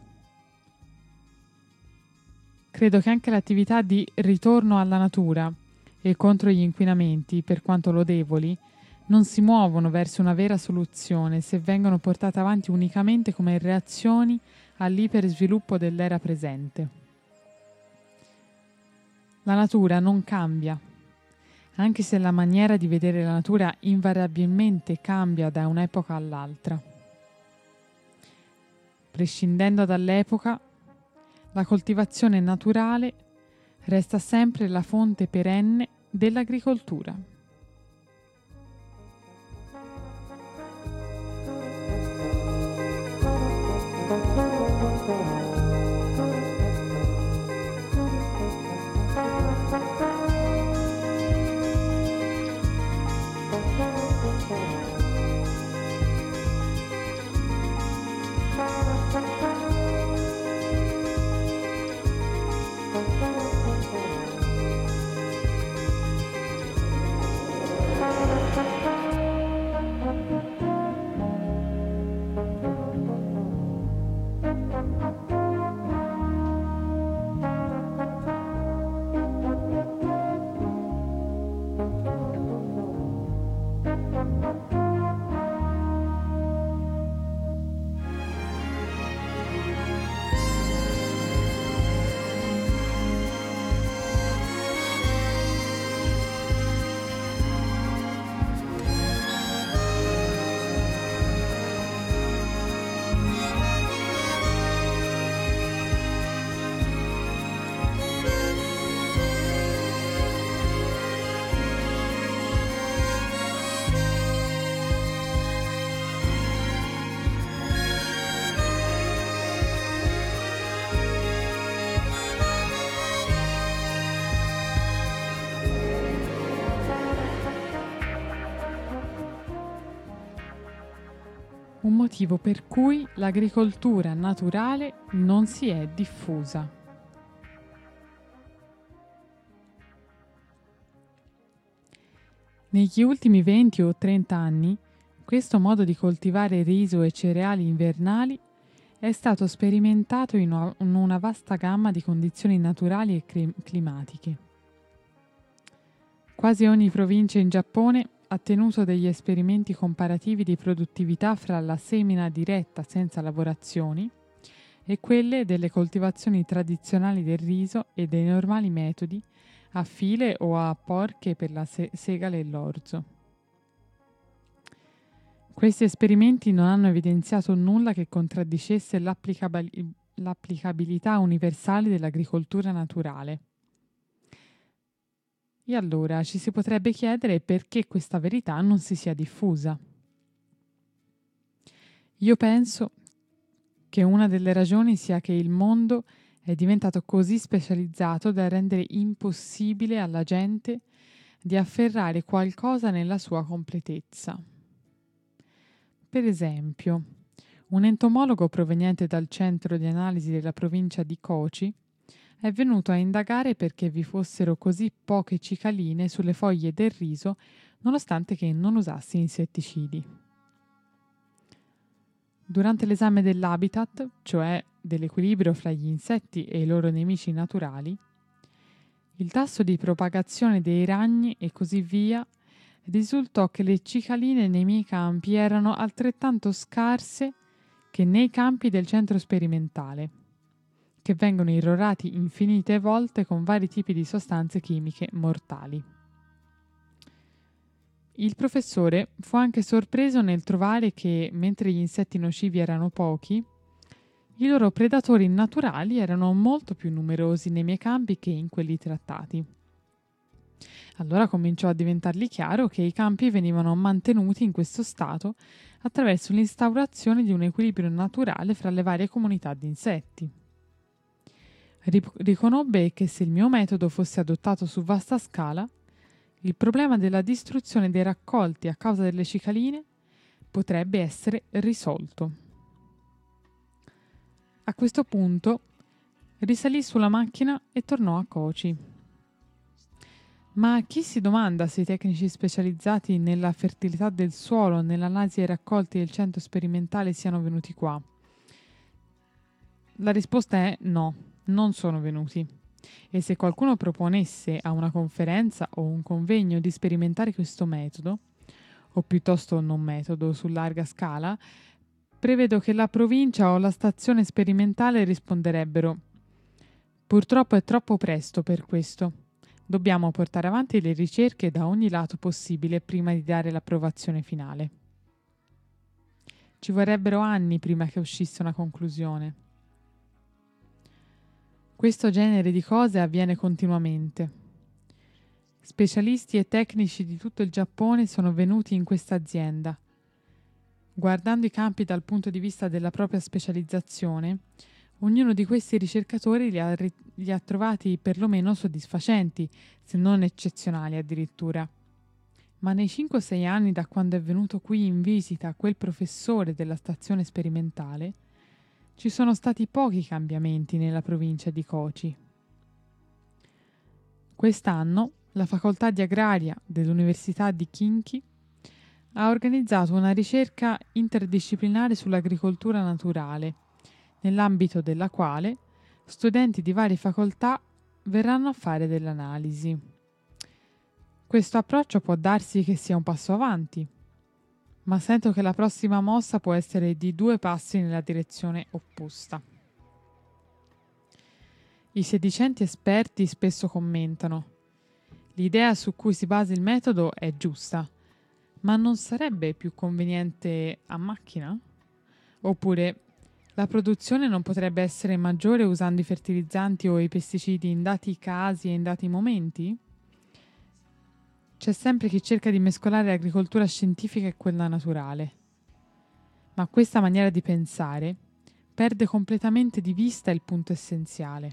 Credo che anche l'attività di ritorno alla natura e contro gli inquinamenti, per quanto lodevoli, non si muovono verso una vera soluzione se vengono portate avanti unicamente come reazioni all'ipersviluppo dell'era presente. La natura non cambia, anche se la maniera di vedere la natura invariabilmente cambia da un'epoca all'altra. Prescindendo dall'epoca, la coltivazione naturale resta sempre la fonte perenne dell'agricoltura. Un motivo per cui l'agricoltura naturale non si è diffusa. Negli ultimi 20 o 30 anni, questo modo di coltivare riso e cereali invernali è stato sperimentato in una vasta gamma di condizioni naturali e climatiche. Quasi ogni provincia in Giappone ha tenuto degli esperimenti comparativi di produttività fra la semina diretta senza lavorazioni e quelle delle coltivazioni tradizionali del riso e dei normali metodi a file o a porche per la segale e l'orzo. Questi esperimenti non hanno evidenziato nulla che contraddicesse l'applicabilità universale dell'agricoltura naturale. E allora ci si potrebbe chiedere perché questa verità non si sia diffusa. Io penso che una delle ragioni sia che il mondo è diventato così specializzato da rendere impossibile alla gente di afferrare qualcosa nella sua completezza. Per esempio, un entomologo proveniente dal centro di analisi della provincia di Kochi è venuto a indagare perché vi fossero così poche cicaline sulle foglie del riso nonostante che non usassi insetticidi. Durante l'esame dell'habitat, cioè dell'equilibrio fra gli insetti e i loro nemici naturali, il tasso di propagazione dei ragni e così via, risultò che le cicaline nei miei campi erano altrettanto scarse che nei campi del centro sperimentale, che vengono irrorati infinite volte con vari tipi di sostanze chimiche mortali. Il professore fu anche sorpreso nel trovare che, mentre gli insetti nocivi erano pochi, i loro predatori naturali erano molto più numerosi nei miei campi che in quelli trattati. Allora cominciò a diventargli chiaro che i campi venivano mantenuti in questo stato attraverso l'instaurazione di un equilibrio naturale fra le varie comunità di insetti. Riconobbe che se il mio metodo fosse adottato su vasta scala, il problema della distruzione dei raccolti a causa delle cicaline potrebbe essere risolto. A questo punto Risalì sulla macchina e tornò a Kochi. Ma chi si domanda se i tecnici specializzati nella fertilità del suolo, nell'analisi dei raccolti del centro sperimentale siano venuti qua? La risposta è no, non sono venuti. E se qualcuno proponesse a una conferenza o un convegno di sperimentare questo metodo, o piuttosto non metodo su larga scala, prevedo che la provincia o la stazione sperimentale risponderebbero: purtroppo è troppo presto per questo. Dobbiamo portare avanti le ricerche da ogni lato possibile prima di dare l'approvazione finale. Ci vorrebbero anni prima che uscisse una conclusione. Questo genere di cose avviene continuamente. Specialisti e tecnici di tutto il Giappone sono venuti in questa azienda. Guardando i campi dal punto di vista della propria specializzazione, ognuno di questi ricercatori li ha trovati perlomeno soddisfacenti, se non eccezionali addirittura. Ma nei 5-6 anni da quando è venuto qui in visita quel professore della stazione sperimentale, ci sono stati pochi cambiamenti nella provincia di Kochi. Quest'anno la facoltà di agraria dell'Università di Kinki ha organizzato una ricerca interdisciplinare sull'agricoltura naturale, nell'ambito della quale studenti di varie facoltà verranno a fare delle analisi. Questo approccio può darsi che sia un passo avanti, ma sento che la prossima mossa può essere di 2 passi nella direzione opposta. I sedicenti esperti spesso commentano: l'idea su cui si basa il metodo è giusta, ma non sarebbe più conveniente a macchina? Oppure la produzione non potrebbe essere maggiore usando i fertilizzanti o i pesticidi in dati casi e in dati momenti? C'è sempre chi cerca di mescolare l'agricoltura scientifica e quella naturale. Ma questa maniera di pensare perde completamente di vista il punto essenziale.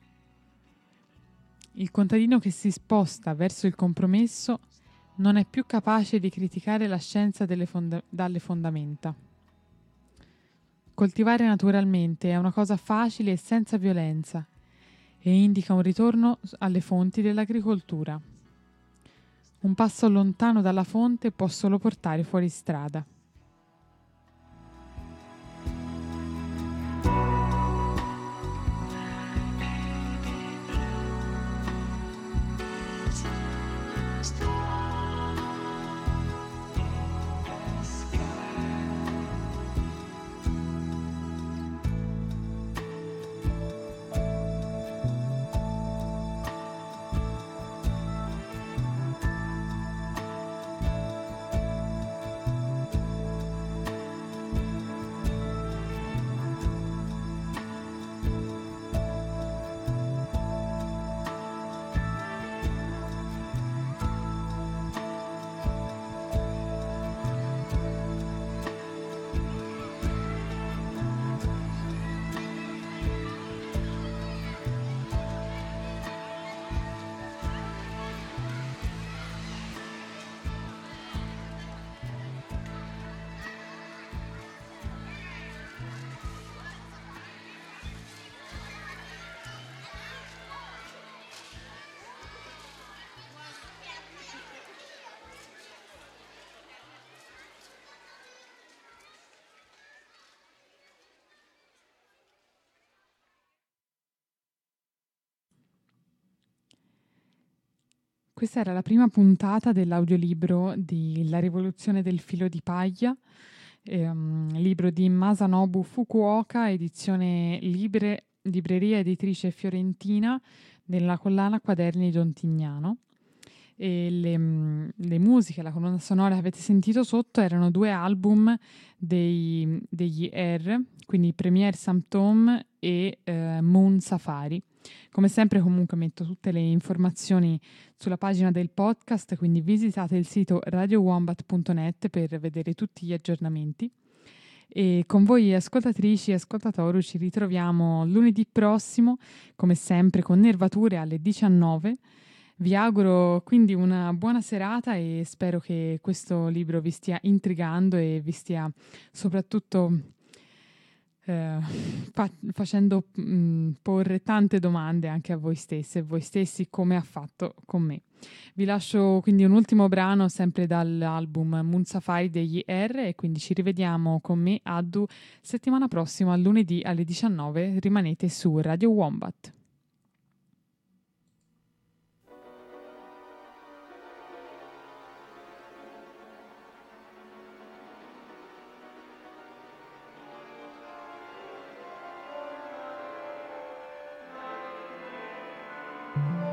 Il contadino che si sposta verso il compromesso non è più capace di criticare la scienza dalle fondamenta. Coltivare naturalmente è una cosa facile e senza violenza e indica un ritorno alle fonti dell'agricoltura. Un passo lontano dalla fonte può solo portare fuori strada. Questa era la prima puntata dell'audiolibro di La rivoluzione del filo di paglia, libro di Masanobu Fukuoka, edizione Libreria Editrice Fiorentina, nella collana Quaderni Dontignano. E le musiche, la colonna sonora che avete sentito sotto erano 2 album degli Air, quindi Premier Symptôme e Moon Safari. Come sempre comunque metto tutte le informazioni sulla pagina del podcast, quindi visitate il sito radiowombat.net per vedere tutti gli aggiornamenti. E con voi ascoltatrici e ascoltatori ci ritroviamo lunedì prossimo, come sempre con Nervature alle 19. Vi auguro quindi una buona serata e spero che questo libro vi stia intrigando e vi stia soprattutto facendo porre tante domande anche a voi stesse e voi stessi, come ha fatto con me. Vi lascio quindi un ultimo brano sempre dall'album Moon Safari degli R, e quindi ci rivediamo con me, Addu, settimana prossima, lunedì alle 19. Rimanete su Radio Wombat. Thank you.